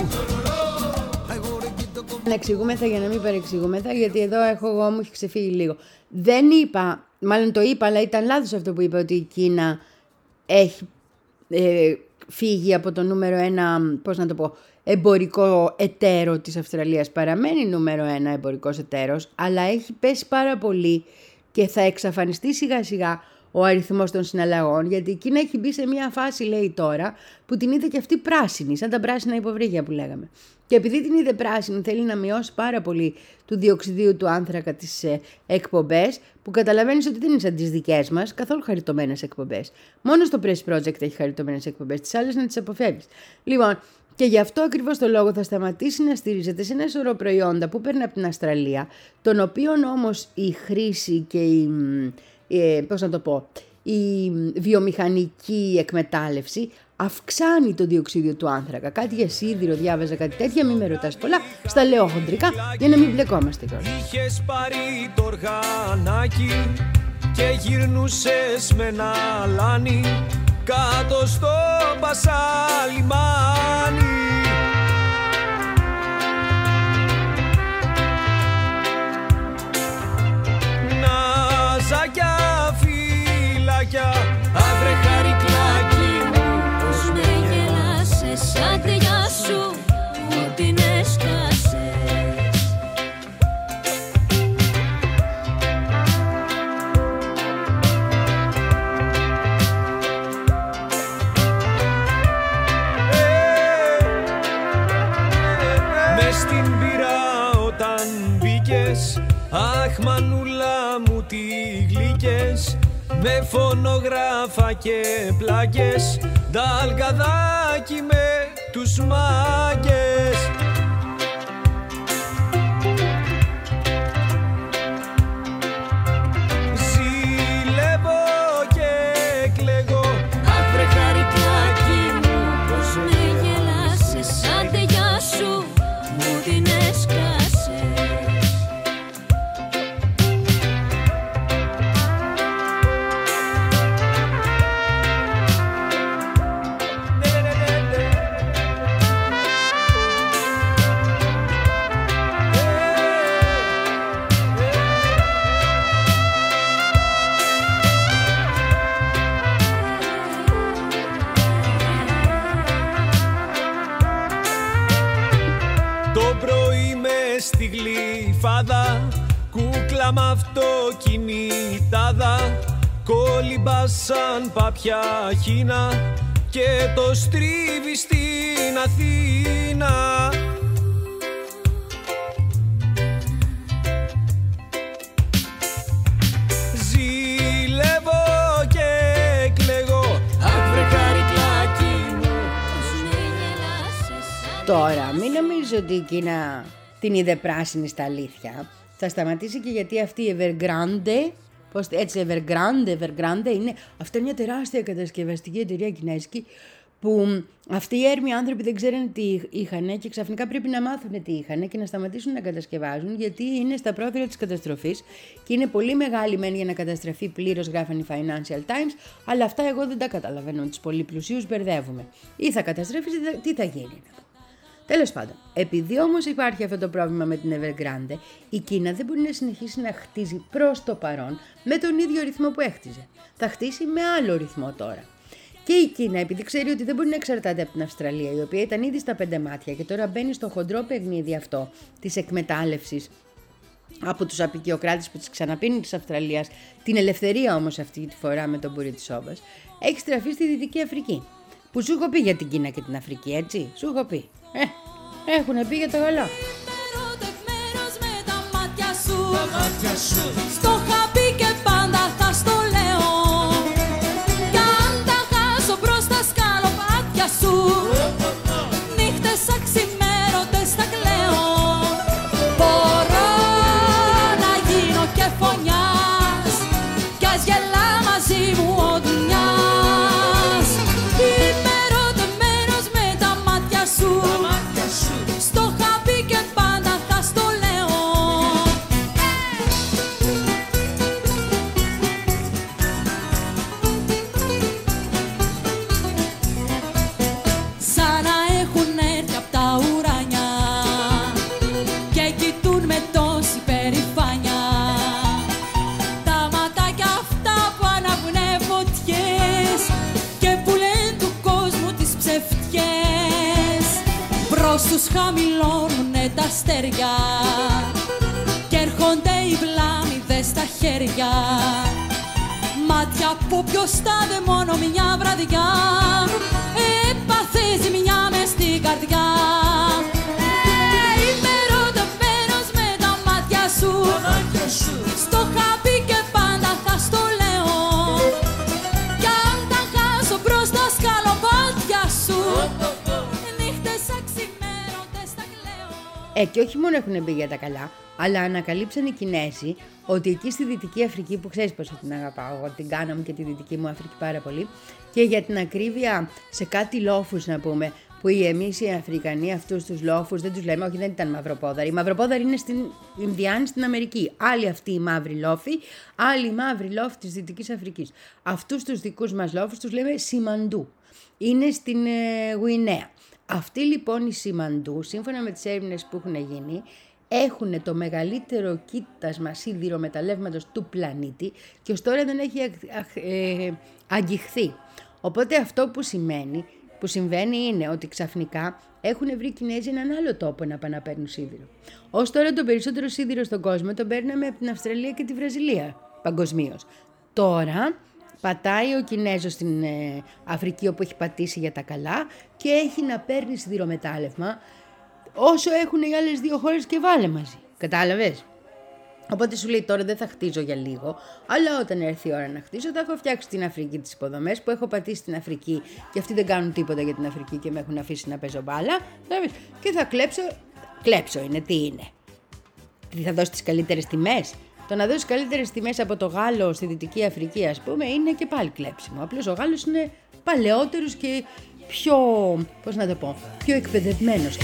Να εξηγούμεθα για να μην παρεξηγούμεθα, γιατί εδώ έχω εγώ, μου έχει ξεφύγει λίγο. Δεν είπα, μάλλον το είπα, αλλά ήταν λάθος αυτό που είπα, ότι η Κίνα έχει ε, φύγει από το νούμερο ένα, πώς να το πω, εμπορικό εταίρο της Αυστραλίας. Παραμένει νούμερο ένα εμπορικός εταίρος, αλλά έχει πέσει πάρα πολύ και θα εξαφανιστεί σιγά σιγά ο αριθμός των συναλλαγών, γιατί η Κίνα έχει μπει σε μια φάση, λέει τώρα, που την είδε και αυτή πράσινη, σαν τα πράσινα υποβρύχια που λέγαμε. Και επειδή την είδε πράσινη, θέλει να μειώσει πάρα πολύ του διοξιδίου του άνθρακα τις ε, εκπομπές, που καταλαβαίνεις ότι δεν είναι σαν τις δικές μας, καθόλου χαριτωμένες εκπομπές. Μόνο στο Press Project έχει χαριτωμένες εκπομπές, τις άλλες να τις αποφεύγεις. Λοιπόν, και γι' αυτό ακριβώς το λόγο θα σταματήσει να στηρίζεται σε ένα σωρό προϊόντα που παίρνει από την Αυστραλία, των οποίων όμως η χρήση και η, ε, πώς να το πω, η βιομηχανική εκμετάλλευση αυξάνει το διοξίδιο του άνθρακα. Κάτι για σίδηρο διάβαζα, κάτι τέτοια, μην με ρωτάς πολλά, στα λέω χοντρικά για να μην μπλεκόμαστε κιόλας. Είχες πάρει το οργανάκι και γυρνούσες με ένα λάνι κάτω στο Πασαλιμάνι. Ναζάκια, φυλάκια, αύρε χαρικλάκι μου, Πώς με γελάσες σαν τελειά σου, μου την έσκασες. Μες στην πύρα όταν μπήκες, αχ μανούλα μου τι γλύκες, με φωνογράφα και πλάκες, νταλκαδάκι με τους μάγκες. Ζηλεύω και κλαίγω, αχ βρε χαρικλάκι μου, Πώς με γελάσες σαν τελειά σου, μου την έσκασες. Το πρωί μες στη γλυφάδα, κούκλα μ' αυτοκινητάδα, κόλυμπα σαν παπιά χίνα και το στρίβει στην Αθήνα. Ζηλεύω και κλαίγω, αχ βρε χαρικλάκι μου. Τώρα, μην νομίζω ότι η Κίνα την είδε πράσινη στα αλήθεια. Θα σταματήσει και γιατί αυτή η Evergrande, πώς, έτσι Evergrande, Evergrande είναι, αυτή είναι μια τεράστια κατασκευαστική εταιρεία κινέζικη, που αυτοί οι έρμοι άνθρωποι δεν ξέρουν τι είχαν και ξαφνικά πρέπει να μάθουν τι είχαν και να σταματήσουν να κατασκευάζουν, γιατί είναι στα πρόθυρα της καταστροφής και είναι πολύ μεγάλη μεν για να καταστραφεί πλήρως, γράφαν οι Financial Times, αλλά αυτά εγώ δεν τα καταλαβαίνω, τους πολύ πλουσίους μπερδεύουμε. Ή θα καταστρέφεις, τι θα γίνει. Τέλος πάντων, επειδή όμως υπάρχει αυτό το πρόβλημα με την Evergrande, η Κίνα δεν μπορεί να συνεχίσει να χτίζει προς το παρόν με τον ίδιο ρυθμό που έχτιζε. Θα χτίσει με άλλο ρυθμό τώρα. Και η Κίνα, επειδή ξέρει ότι δεν μπορεί να εξαρτάται από την Αυστραλία, η οποία ήταν ήδη στα πέντε μάτια και τώρα μπαίνει στο χοντρό παιχνίδι αυτό της εκμετάλλευσης από τους απικιοκράτες που τις ξαναπίνουν της Αυστραλίας, την ελευθερία όμως αυτή τη φορά με τον μπουρί της σόβας, έχει στραφεί στη Δυτική Αφρική. Που σου έχω πει για την Κίνα και την Αφρική, έτσι, σου έχω πει. Ε, έχουνε πει για το γαλό. Ερωτευμένος με τα μάτια σου, στο είχα πει και πάντα θα στο λέω. Κι αν τα χάσω προς τα σκαλοπάτια σου, νύχτες αξιμέρωτες θα κλαίω. Μπορώ να γίνω και φωνιάς, κι ας γελά μαζί μου ο Ντουνιάς. Είμαι ερωτευμένος με τα μάτια σου, στο είχα πει και πάντα θα στο λέω. Σαν να έχουν έρθει απ' τα ουρανιά και κοιτούν με τόση περηφάνια, τα ματάκια αυτά που ανάβουνε φωτιές και που λένε του κόσμου τις ψευτιές. Μπρος τους χαμηλώνουνε τα αστέρια και έρχονται οι βλάμιδες στα χέρια. Μ' μάτια που ποιος στάδε μόνο μια βραδιά έπαθε ζημιά μες στην καρδιά. Ε, είμαι ερωτευμένος με τα μάτια σου, στο χάπι και πάντα θα στο λέω. Κι αν τα χάσω προς τα σκαλοπάτια σου, νύχτες αξιμέρωτες θα κλαίω. Ε, και όχι μόνο έχουν μπει για τα καλά, αλλά ανακαλύψαν οι Κινέζοι ότι εκεί στη Δυτική Αφρική, που ξέρεις πόσο την αγαπάω, εγώ την κάναμε και τη Δυτική μου Αφρική πάρα πολύ, και για την ακρίβεια σε κάτι λόφους να πούμε, που εμείς οι Αφρικανοί αυτούς τους λόφους δεν τους λέμε, όχι δεν ήταν μαυροπόδαροι. Οι μαυροπόδαροι είναι στην Ινδιάνη, στην Αμερική. Άλλοι αυτοί οι μαύροι λόφοι, άλλοι οι μαύροι λόφοι της Δυτικής Αφρικής. Αυτούς τους δικούς μας λόφους τους λέμε Σιμαντού. Είναι στην ε, Γουινέα. Αυτοί λοιπόν οι Σιμαντού, σύμφωνα με τις έρευνες που έχουν γίνει, έχουν το μεγαλύτερο κοίτασμα σιδηρομεταλλεύματος του πλανήτη και ως τώρα δεν έχει ε, αγγιχθεί. Οπότε αυτό που σημαίνει, που συμβαίνει είναι ότι ξαφνικά έχουν βρει οι Κινέζοι έναν άλλο τόπο να πάνε να παίρνουν σίδηρο. Ως τώρα το περισσότερο σίδηρο στον κόσμο το παίρναμε από την Αυστραλία και τη Βραζιλία παγκοσμίως. Τώρα πατάει ο Κινέζος στην ε, Αφρική όπου έχει πατήσει για τα καλά και έχει να παίρνει σιδηρομετάλλευμα όσο έχουν οι άλλες δύο χώρες και βάλε μαζί. Κατάλαβες? Οπότε σου λέει τώρα δεν θα χτίζω για λίγο, αλλά όταν έρθει η ώρα να χτίσω θα έχω φτιάξει στην Αφρική τις υποδομές που έχω πατήσει στην Αφρική και αυτοί δεν κάνουν τίποτα για την Αφρική και με έχουν αφήσει να παίζω μπάλα. Και θα κλέψω, κλέψω είναι, τι είναι. Τι θα δώσει τις καλύτερες τιμές? Το να δώσει καλύτερες τιμές από το Γάλλο στη Δυτική Αφρική ας πούμε είναι και πάλι κλέψιμο. Απλώς ο Γάλλος είναι παλαιότερος και πιο, πώς να το πω, πιο εκπαιδευμένος.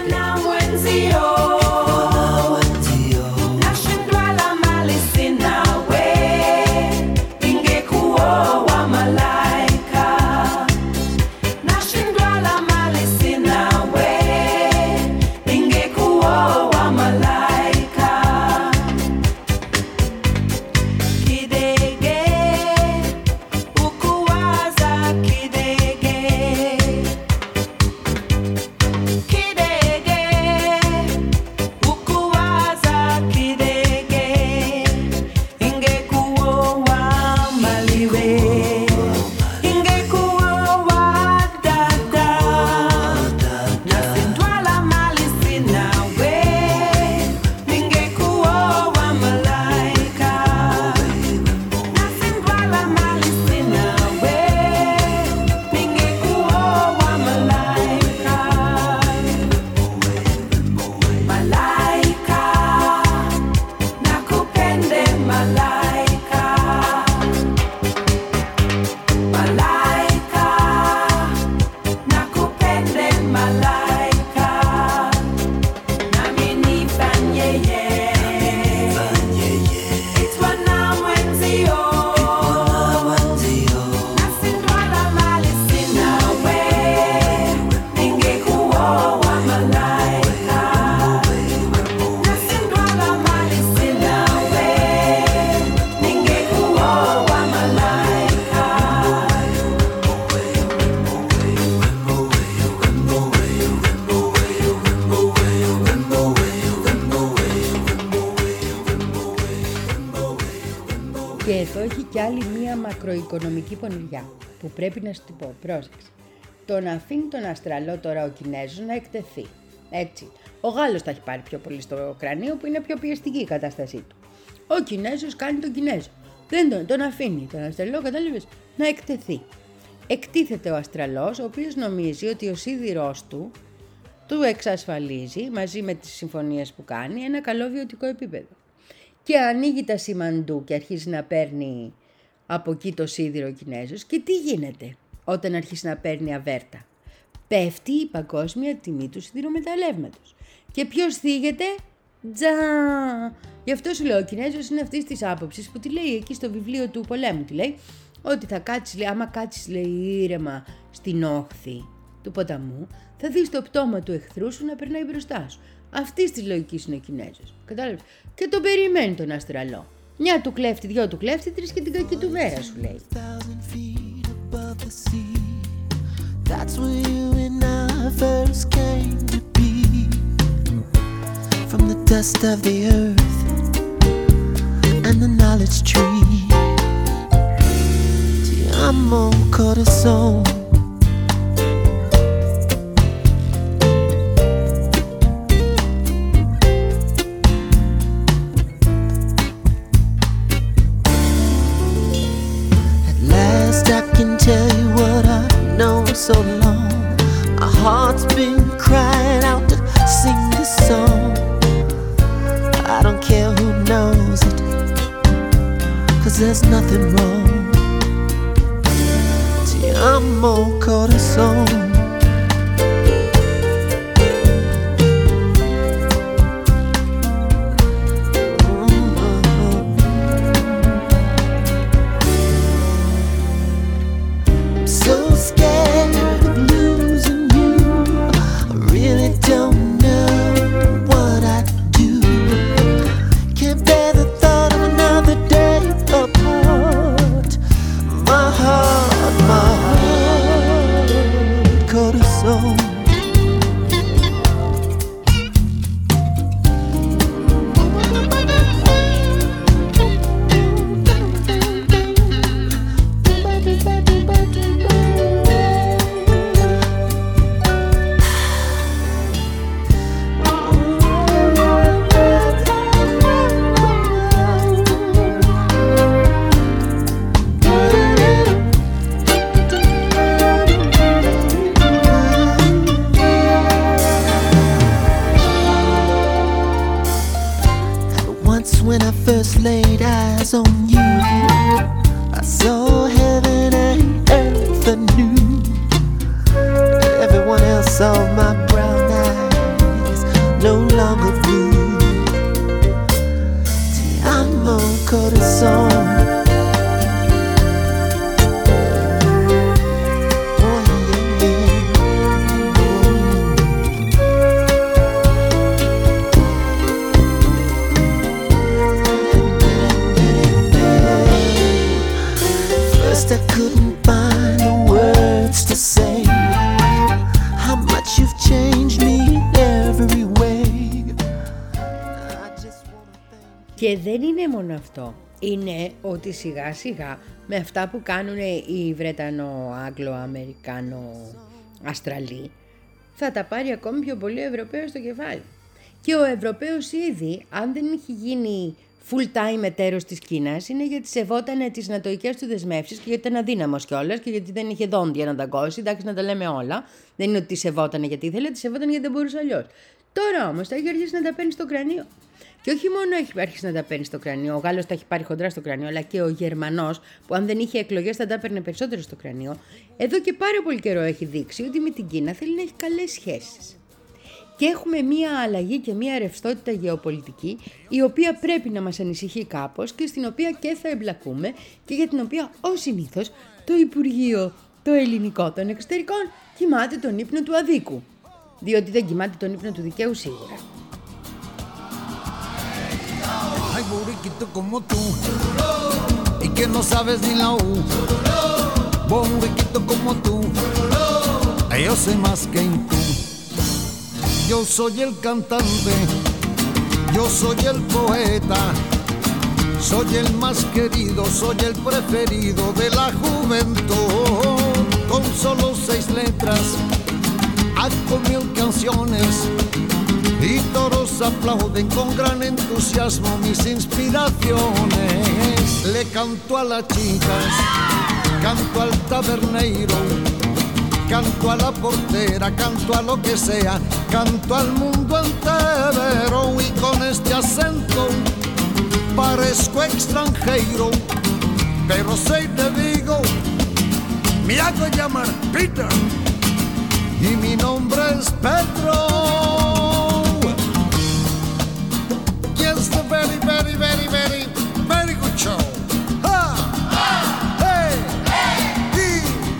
Και εδώ έχει κι άλλη μία μακροοικονομική πονηριά που πρέπει να σου την πω, πρόσεξε. Το να αφήνει τον Αστραλό τώρα ο Κινέζος να εκτεθεί. Έτσι. Ο Γάλλος τα έχει πάρει πιο πολύ στο κρανίο που είναι πιο πιεστική η κατάστασή του. Ο Κινέζος κάνει τον Κινέζο. Δεν τον, τον αφήνει τον Αστραλό, κατάλαβες, να εκτεθεί. Εκτίθεται ο Αστραλός, ο οποίος νομίζει ότι ο σίδηρός του του εξασφαλίζει, μαζί με τις συμφωνίες που κάνει, ένα καλό βιωτικό επίπεδο. Και ανοίγει τα Σιμαντού και αρχίζει να παίρνει από εκεί το σίδηρο ο Κινέζος. Και τι γίνεται όταν αρχίσει να παίρνει αβέρτα? Πέφτει η παγκόσμια τιμή του σιδηρομεταλλεύματος. Και ποιος θίγεται? Τζα! Γι' αυτό σου λέω, ο Κινέζος είναι αυτής της άποψης που τη λέει εκεί στο βιβλίο του πολέμου. Τη λέει ότι θα κάτσεις, λέει, άμα κάτσεις, λέει, ήρεμα στην όχθη του ποταμού, θα δεις το πτώμα του εχθρού σου να περνάει μπροστά σου. Αυτής της λογικής είναι ο Κινέζος. Κατάλαβες? Και τον περιμένει τον Αστραλό. Μια του κλέφτη, δυο του κλέφτη, τρεις και την κακή του βέρα, σου λέει. That's where you and I first came to be. From the dust of the earth and the knowledge tree. amo corazón. At last I can tell you what I've known so long. My heart's been crying out to sing this song. I don't care who knows it, 'cause there's nothing wrong. Ti amo corazón. I'm so scared of losing you. I really don't know what I'd do. Can't bear the thought of another day apart. My heart, my heart, corazón. Once when I first laid eyes on you, I saw heaven and earth anew. Everyone else saw my brown eyes, no longer blue. Ti amo corazón. Oh, yeah, yeah. First I couldn't find the words to say how much you've changed me in every way. I just wanna thank Και δεν είναι μόνο αυτό. Είναι ότι σιγά σιγά με αυτά που κάνουν οι Βρετανο-Άγγλο-Αμερικάνο-Αστραλοί θα τα πάρει ακόμη πιο πολύ ο Ευρωπαίος στο κεφάλι. Και ο Ευρωπαίος ήδη, αν δεν είχε γίνει full time εταίρος της Κίνας, είναι γιατί σεβότανε τις νατοικές του δεσμεύσεις και γιατί ήταν αδύναμος κιόλας και γιατί δεν είχε δόντια να δαγκώσει. Εντάξει, να τα λέμε όλα. Δεν είναι ότι τη σεβότανε γιατί ήθελε, τη σεβότανε γιατί δεν μπορούσε αλλιώς. Τώρα όμως θα έχει αρχίσει να τα παίρνει στο κρανίο. Και όχι μόνο έχει αρχίσει να τα παίρνει στο κρανίο, ο Γάλλος τα έχει πάρει χοντρά στο κρανίο, αλλά και ο Γερμανός, που αν δεν είχε εκλογές θα τα παίρνει περισσότερο στο κρανίο, εδώ και πάρα πολύ καιρό έχει δείξει ότι με την Κίνα θέλει να έχει καλές σχέσεις. Και έχουμε μία αλλαγή και μία ρευστότητα γεωπολιτική, η οποία πρέπει να μας ανησυχεί κάπως και στην οποία και θα εμπλακούμε και για την οποία, ως συνήθως, το Υπουργείο, το ελληνικό των εξωτερικών, κοιμάται τον ύπνο του αδίκου. Διότι δεν κοιμάται τον ύπνο του δικαίου σίγουρα. Ay, burriquito como tú, y que no sabes ni la U. Burriquito como tú, yo sé más que tú. Yo soy el cantante, yo soy el poeta, soy el más querido, soy el preferido de la juventud. Con solo seis letras, hago mil canciones y todos aplauden con gran entusiasmo mis inspiraciones. Le canto a las chicas, canto al taberneiro, canto a la portera, canto a lo que sea, canto al mundo entero y con este acento parezco extranjero, pero soy de Vigo, me hago llamar Peter y mi nombre es Pedro. Yes, the very, very, very, very, very good show. Ha! Hey! Hey!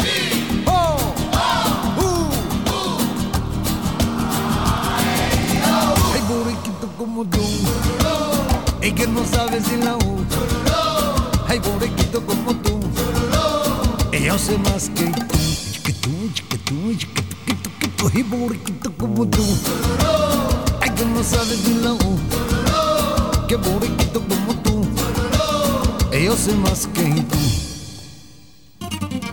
Como tú, y que no sabes sin la U. Ay, borrequito como tú, y yo sé más que tú. Que tú, que tú, que tú, que tú, que tú, y borrequito como tú. Ay, que no sabes sin la U. Que borrequito como tú, y yo sé más que tú.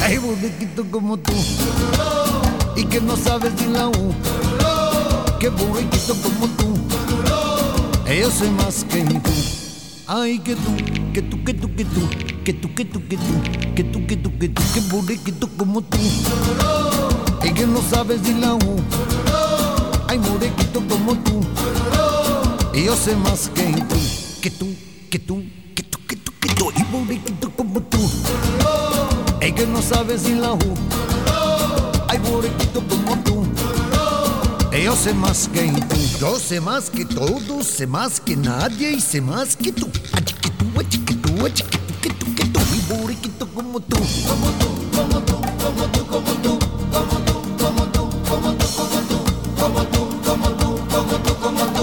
Hay borriquito como tú y que no sabes ni la U. Que borriquito como tú, yo sé más que tú. Ay, que tú, que tú, que tú, que tú, que tú, que tú, que tú, que tú, que tú, que tú, que borriquito como tú y que no sabes ni la U. Ay, borriquito como tú, yo sé más que tú. Que tú, que tú, que tú, que tú, que tú, y borriquito como tú y que no sabes ni la U. Ay, borriquito como tú, yo sé más que tú. Yo sé más que todos, sé más que nadie y sé más que tú. Achiquitú, achiquitú, achiquitú, que tú, que tú, y borriquito como tú. Como tú, como tú, como tú, como tú, como tú, como tú, como tú, como tú, como tú, como tú, como tú, como tú.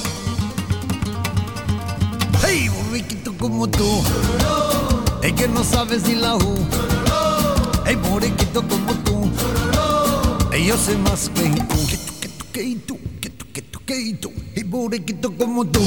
Hey, borriquito como tú, es que no sabes ni la U. Hey, borriquito como tú, yo sé más que tú. Και tú, και tú, και tú, και tú, η μπορεκίτο como tú.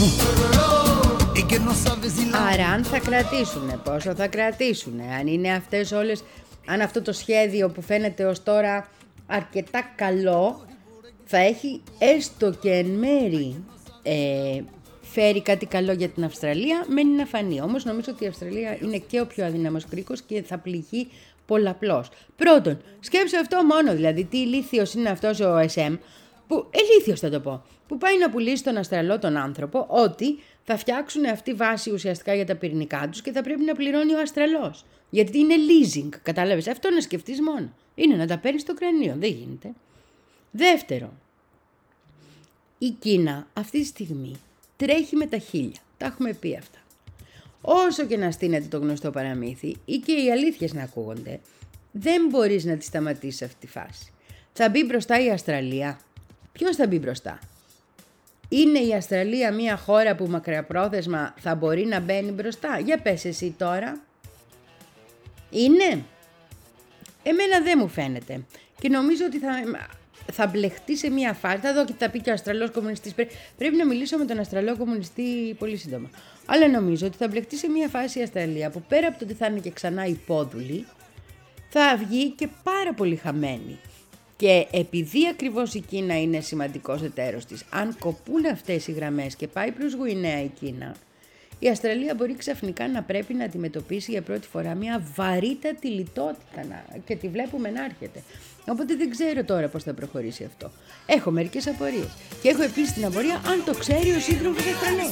Και να sabes τι λέω. Άρα αν θα κρατήσουνε, πόσο θα κρατήσουνε, αν είναι αυτές όλες, αν αυτό το σχέδιο που φαίνεται ως τώρα αρκετά καλό, θα έχει έστω και εν μέρη ε, φέρει κάτι καλό για την Αυστραλία, μένει να φανεί. Όμως νομίζω ότι η Αυστραλία είναι και ο πιο αδύναμος κρίκος και θα πληγεί πολλαπλώς. Πρώτον, σκέψου αυτό μόνο, δηλαδή τι ηλίθιος είναι αυτός ο ες εμ, που, ηλίθιος θα το πω, που πάει να πουλήσει τον Αστραλό τον άνθρωπο ότι θα φτιάξουν αυτή βάση ουσιαστικά για τα πυρηνικά τους και θα πρέπει να πληρώνει ο Αστραλός. Γιατί είναι leasing, κατάλαβες, αυτό να σκεφτείς μόνο. Είναι να τα παίρνεις στο κρανίο, δεν γίνεται. Δεύτερο, η Κίνα αυτή τη στιγμή τρέχει με τα χίλια, τα έχουμε πει αυτά. Όσο και να στείνεται το γνωστό παραμύθι ή και οι αλήθειες να ακούγονται, δεν μπορείς να τη σταματήσεις αυτή τη φάση. Θα μπει μπροστά η Αυστραλία. Ποιος θα μπει μπροστά? Είναι η Αυστραλία μια χώρα που μακραπρόθεσμα θα μπορεί να μπαίνει μπροστά? Για πες εσύ τώρα. Είναι? Εμένα δεν μου φαίνεται. Και νομίζω ότι θα, θα μπλεχτεί σε μια φάση. Θα δω και θα πει και ο Αυστραλός κομμουνιστής. Πρέ, πρέπει να μιλήσω με τον Αυστραλό κομμουνιστή πολύ σύντομα. Αλλά νομίζω ότι θα μπλεχτεί σε μια φάση η Αυστραλία που πέρα από το ότι θα είναι και ξανά υπόδουλη, θα βγει και πάρα πολύ χαμένη. Και επειδή ακριβώς η Κίνα είναι σημαντικός εταίρος της, αν κοπούν αυτές οι γραμμές και πάει προς Γουινέα η Κίνα, η Αυστραλία μπορεί ξαφνικά να πρέπει να αντιμετωπίσει για πρώτη φορά μια βαρύτατη λιτότητα να, και τη βλέπουμε να έρχεται. Οπότε δεν ξέρω τώρα πώς θα προχωρήσει αυτό. Έχω μερικές απορίες. Και έχω επίσης την απορία αν το ξέρει ο σύντροφος Αυστραλός.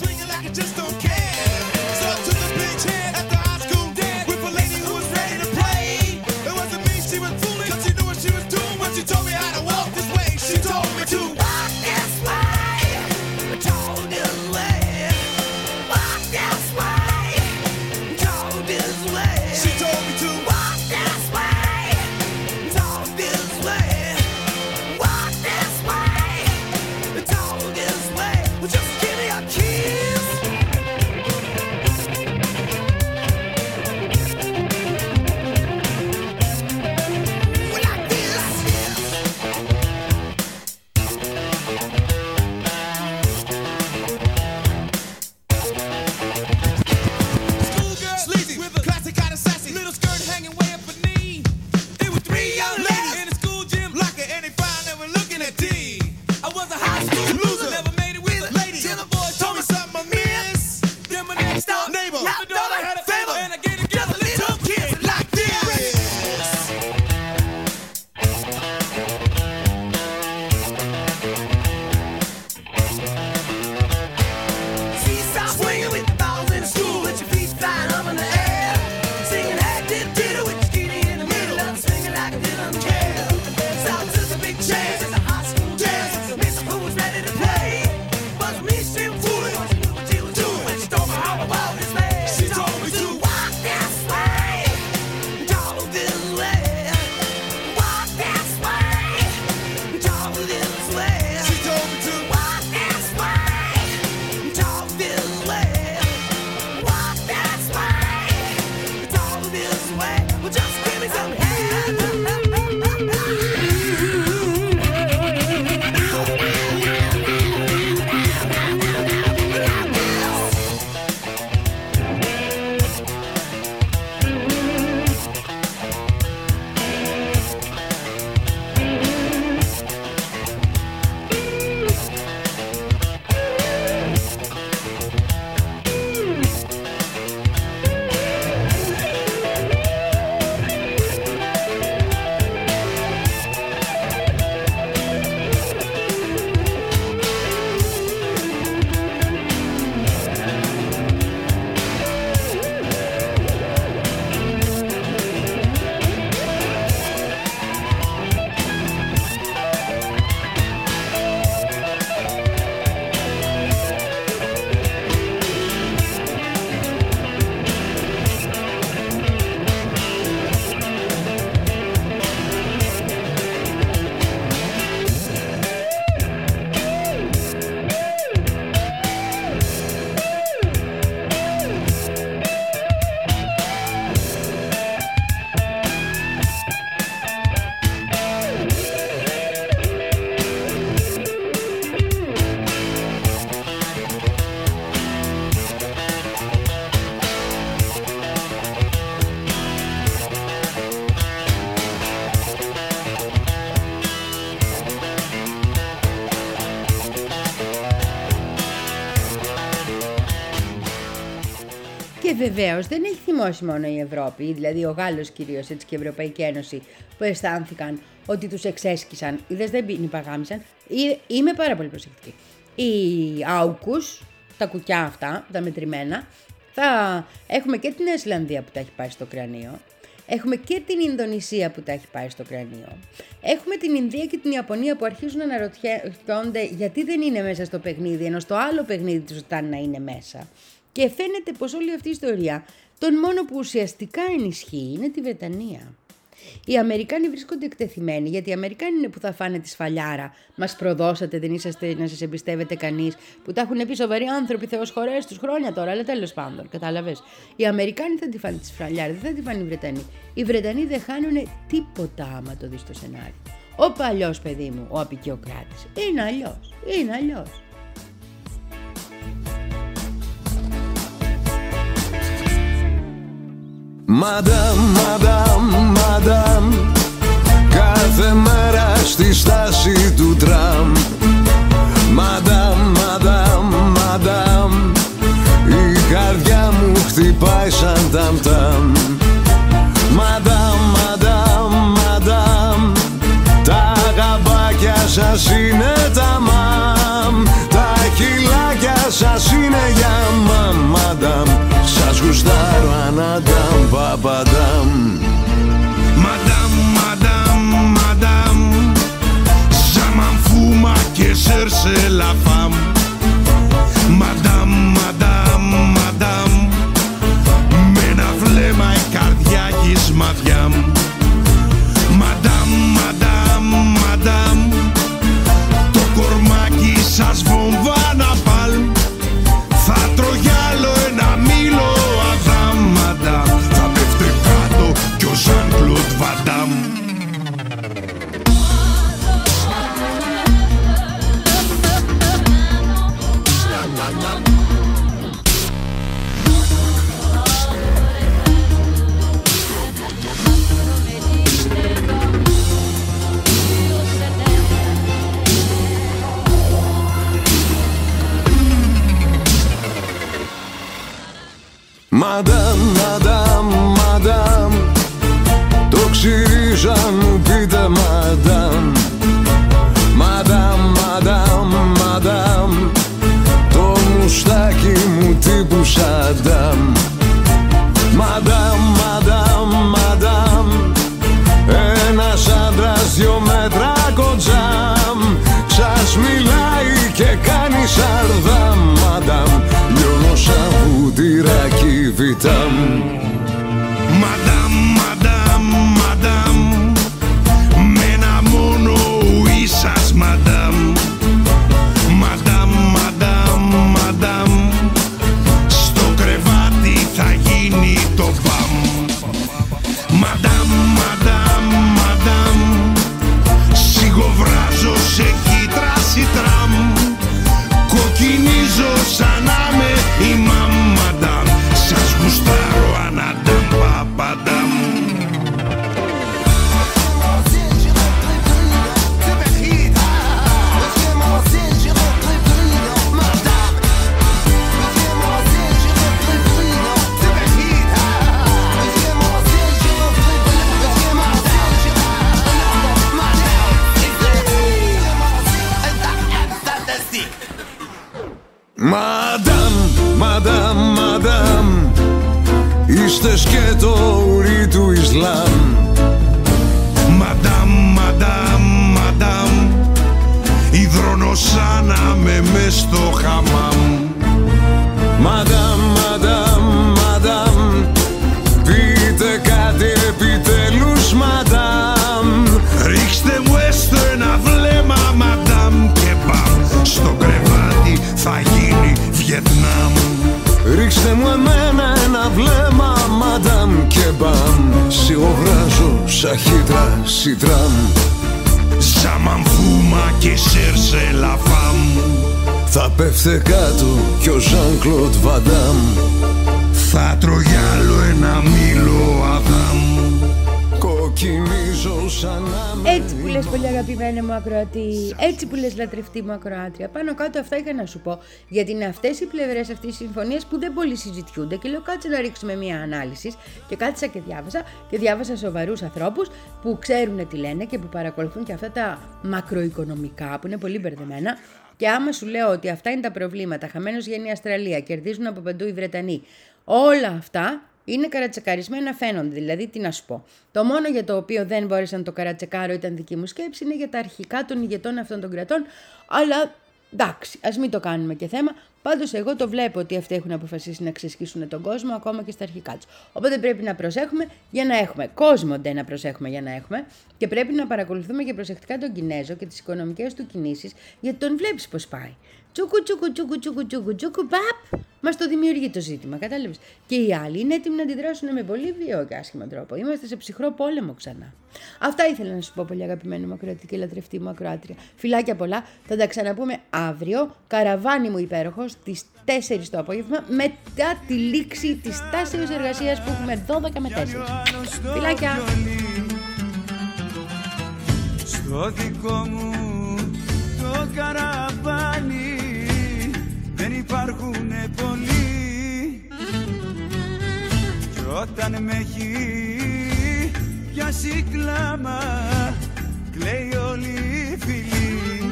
She told me how to walk this way. She told me to walk this way. Told this way. Walk this way. Told this way. She told me to walk this way. Told this way. Walk this way. Told this way. Well, just give me a kiss. Και βεβαίως δεν έχει θυμώσει μόνο η Ευρώπη, δηλαδή ο Γάλλος κυρίως, έτσι και η Ευρωπαϊκή Ένωση, που αισθάνθηκαν ότι τους εξέσκησαν, είδες δεν υπαγάμισαν. Είμαι πάρα πολύ προσεκτική. Οι άουκους, τα κουκιά αυτά, τα μετρημένα, θα έχουμε και την Νέα Ζηλανδία που τα έχει πάρει στο κρανίο. Έχουμε και την Ινδονησία που τα έχει πάρει στο κρανίο. Έχουμε την Ινδία και την Ιαπωνία που αρχίζουν να αναρωτιόνται γιατί δεν είναι μέσα στο παιχνίδι, ενώ στο άλλο παιχνίδι τους ζητάνε να είναι μέσα. Και φαίνεται πως όλη αυτή η ιστορία, τον μόνο που ουσιαστικά ενισχύει είναι τη Βρετανία. Οι Αμερικάνοι βρίσκονται εκτεθειμένοι, γιατί οι Αμερικάνοι είναι που θα φάνε τη σφαλιάρα. Μας προδώσατε, δεν είσαστε να σας εμπιστεύετε κανείς, που τα έχουν πει σοβαροί άνθρωποι, Θεός χωρές τους χρόνια τώρα, αλλά τέλος πάντων, κατάλαβες. Οι Αμερικάνοι θα τη φάνε τη σφαλιάρα, δεν θα τη φάνε οι Βρετανοί. Οι Βρετανοί δεν χάνουν τίποτα άμα το δεις στο σενάριο. Ο παλιός παιδί μου, ο απικιοκράτης, είναι αλλιώς, είναι αλλιώς. Μαντάμ, μαντάμ, μαντάμ, κάθε μέρα στη στάση του τραμ. Μαντάμ, μαντάμ, μαντάμ, η καρδιά μου χτυπάει σαν ταμ-ταμ. Μαντάμ, μαντάμ, μαντάμ, τα γαμπάκια σας είναι τα μαμ. Τα χιλάκια σας είναι για μαμ, μαντάμ. Σας γουστάρω αναντάμ, παπαντάμ. Madame, madame, madame, ça m'en fout ma que cherche la femme. Madame, madame, madame, με ένα βλέμμα η καρδιά γης μαδιά μου. Madame, madame, madame, το κορμάκι σας βομβά να παλμ. Θα τρογιάλω ένα μήλο αδάμ, madame, θα πέφτε κάτω κι ο Jean-Claude Van Damme. Μαντάμ, μαντάμ, μαντάμ, το ξυρίζω αν μου πείτε μαντάμ. Μαντάμ, μαντάμ, μαντάμ, το μουστάκι μου τύπου Σαντάμ. Μαντάμ, μαντάμ, μαντάμ, ένας άντρας δυο μέτρα κοντζάμ. Σας μιλάει και κάνει σαρδάμ, μαντάμ, λιώνω σαν βουτυράκι βιτάμ. Madame, madame, madame, με ένα μόνο ουί σας madame. Madame, madame, madame, στο κρεβάτι θα γίνει το μπαμ. Madame, madame, madame, σιγοβράζω σε κίτρα σιτραμ. Κοκκινίζω σαν να με η μαμαντάμ. Σας γουστάρω αναντάμ, παπαντάμ. Μαντάμ, μαντάμ, μαντάμ, είστε σκέτο ουρί του Ισλάμ. Madame, madame, madame, υδρονοσάναμε μες στο χαμάμ. Μαντάμ, μαντάμ, μαντάμ, πείτε κάτι επιτέλους μαντάμ. Ρίξτε μου έστω ένα βλέμμα madame και μπαμ. Στο κρεβάτι θα γίνει Βιετνάμ. Ρίξτε μου εμένα ένα βλέμμα μαντάμ και μπαμ. Σιγοβράζω σαν χύτρα σιτραμ. Ça m'en fout ma que cherche la femme. Θα πέφτε κάτω κι ο Jean-Claude Van Damme. Θα τρώγει άλλο ένα μήλο αδάμ. Κοκκινίζω κοκκινίζω σαν να. Έτσι που λες πολύ αγαπημένη μου ακροατή, έτσι που λες λατρευτή μου ακροάτρια. Πάνω κάτω αυτά είχα να σου πω, γιατί είναι αυτές οι πλευρές αυτής της συμφωνίας που δεν πολύ συζητιούνται και λέω κάτσε να ρίξουμε μια ανάλυση και κάτσα και διάβασα και διάβασα σοβαρούς ανθρώπους που ξέρουν τι λένε και που παρακολουθούν και αυτά τα μακροοικονομικά που είναι πολύ μπερδεμένα. Και άμα σου λέω ότι αυτά είναι τα προβλήματα, χαμένος γίνει η Αυστραλία, κερδίζουν από παντού οι Βρετανοί, όλα αυτά είναι καρατσεκαρισμένα, φαίνονται. Δηλαδή, τι να σου πω. Το μόνο για το οποίο δεν μπόρεσα να το καρατσεκάρω ήταν δική μου σκέψη, είναι για τα αρχικά των ηγετών αυτών των κρατών. Αλλά εντάξει, ας μην το κάνουμε και θέμα. Πάντως, εγώ το βλέπω ότι αυτοί έχουν αποφασίσει να ξεσχίσουν τον κόσμο ακόμα και στα αρχικά τους. Οπότε πρέπει να προσέχουμε για να έχουμε. Κόσμο ντε να προσέχουμε για να έχουμε. Και πρέπει να παρακολουθούμε και προσεκτικά τον Κινέζο και τις οικονομικές του κινήσεις, γιατί τον βλέπεις πώς πάει. Τσούκου, τσούκου, τσούκου, τσούκου, τσούκου, τσούκου, παπ! Μας το δημιουργεί το ζήτημα, κατάλαβες. Και οι άλλοι είναι έτοιμοι να αντιδράσουν με πολύ βίαιο και άσχημο τρόπο. Είμαστε σε ψυχρό πόλεμο ξανά. Αυτά ήθελα να σου πω, πολύ αγαπημένη μου ακροατή και λατρευτή μου ακροάτρια. Φιλάκια πολλά. Θα τα ξαναπούμε αύριο. Καραβάνι μου υπέροχο στις τέσσερις το απόγευμα, μετά τη λήξη της τάσεως εργασίας που έχουμε δώδεκα με τέσσερα. Φιλάκια. Στο δικό μου το καραβάνι δεν υπάρχουνε πολλοί, κι όταν με έχει πιάσει κλάμα κλαίει όλη η φυλή.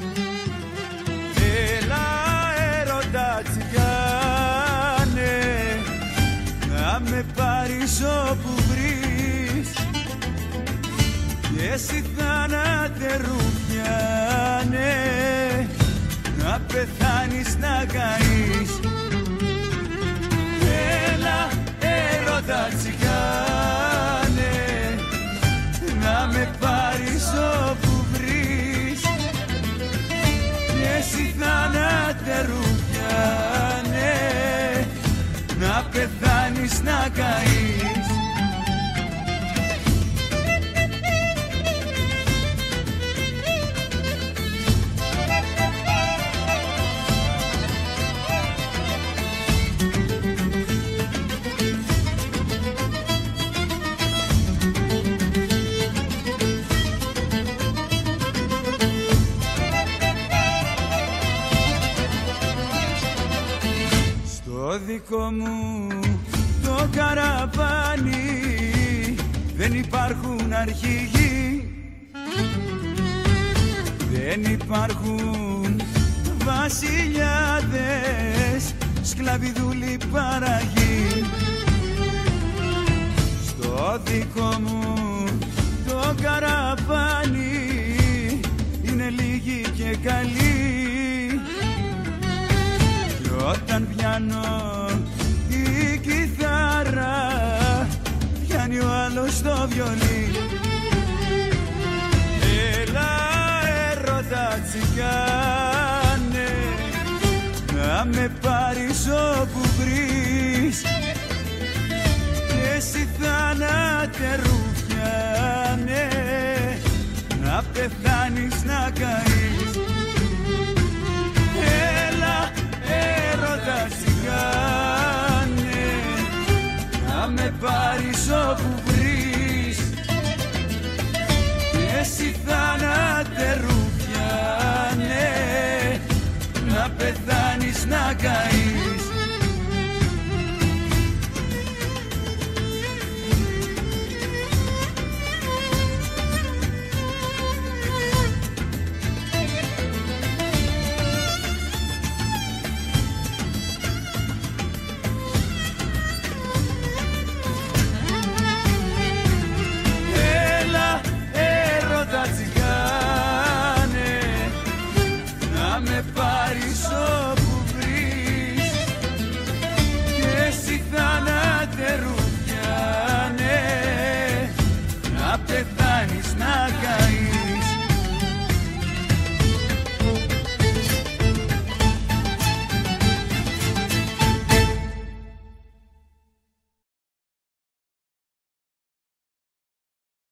Έλα έρωτα τσιγάνε, να με πάρεις όπου βρεις, και εσύ θάνατε ρουφιάνε, να πεθάνεις να καείς. Έλα έρωτα τσιγάνε, να με πάρεις όπου βρεις, και εσύ θάνατε ρουφιάνε, να πεθάνεις να καείς. Το δικό μου το καραβάνι δεν υπάρχουν αρχηγοί, δεν υπάρχουν βασιλιάδες, σκλαβιδούλοι παραγοί. Στο δικό μου το καραβάνι είναι λίγοι και καλοί, όταν πιάνω την κιθάρα πιάνει ο άλλος το βιολί. Έλα έρωτα τσιγάνε, να με πάρεις όπου βρεις, και εσύ θάνατε ρουφιάνε, να πεθάνεις να καείς. Έλα έρωτα τσιγάνε, να με πάρεις όπου βρεις, και εσύ θάνατε ρουφιάνε, να πεθάνεις να καείς.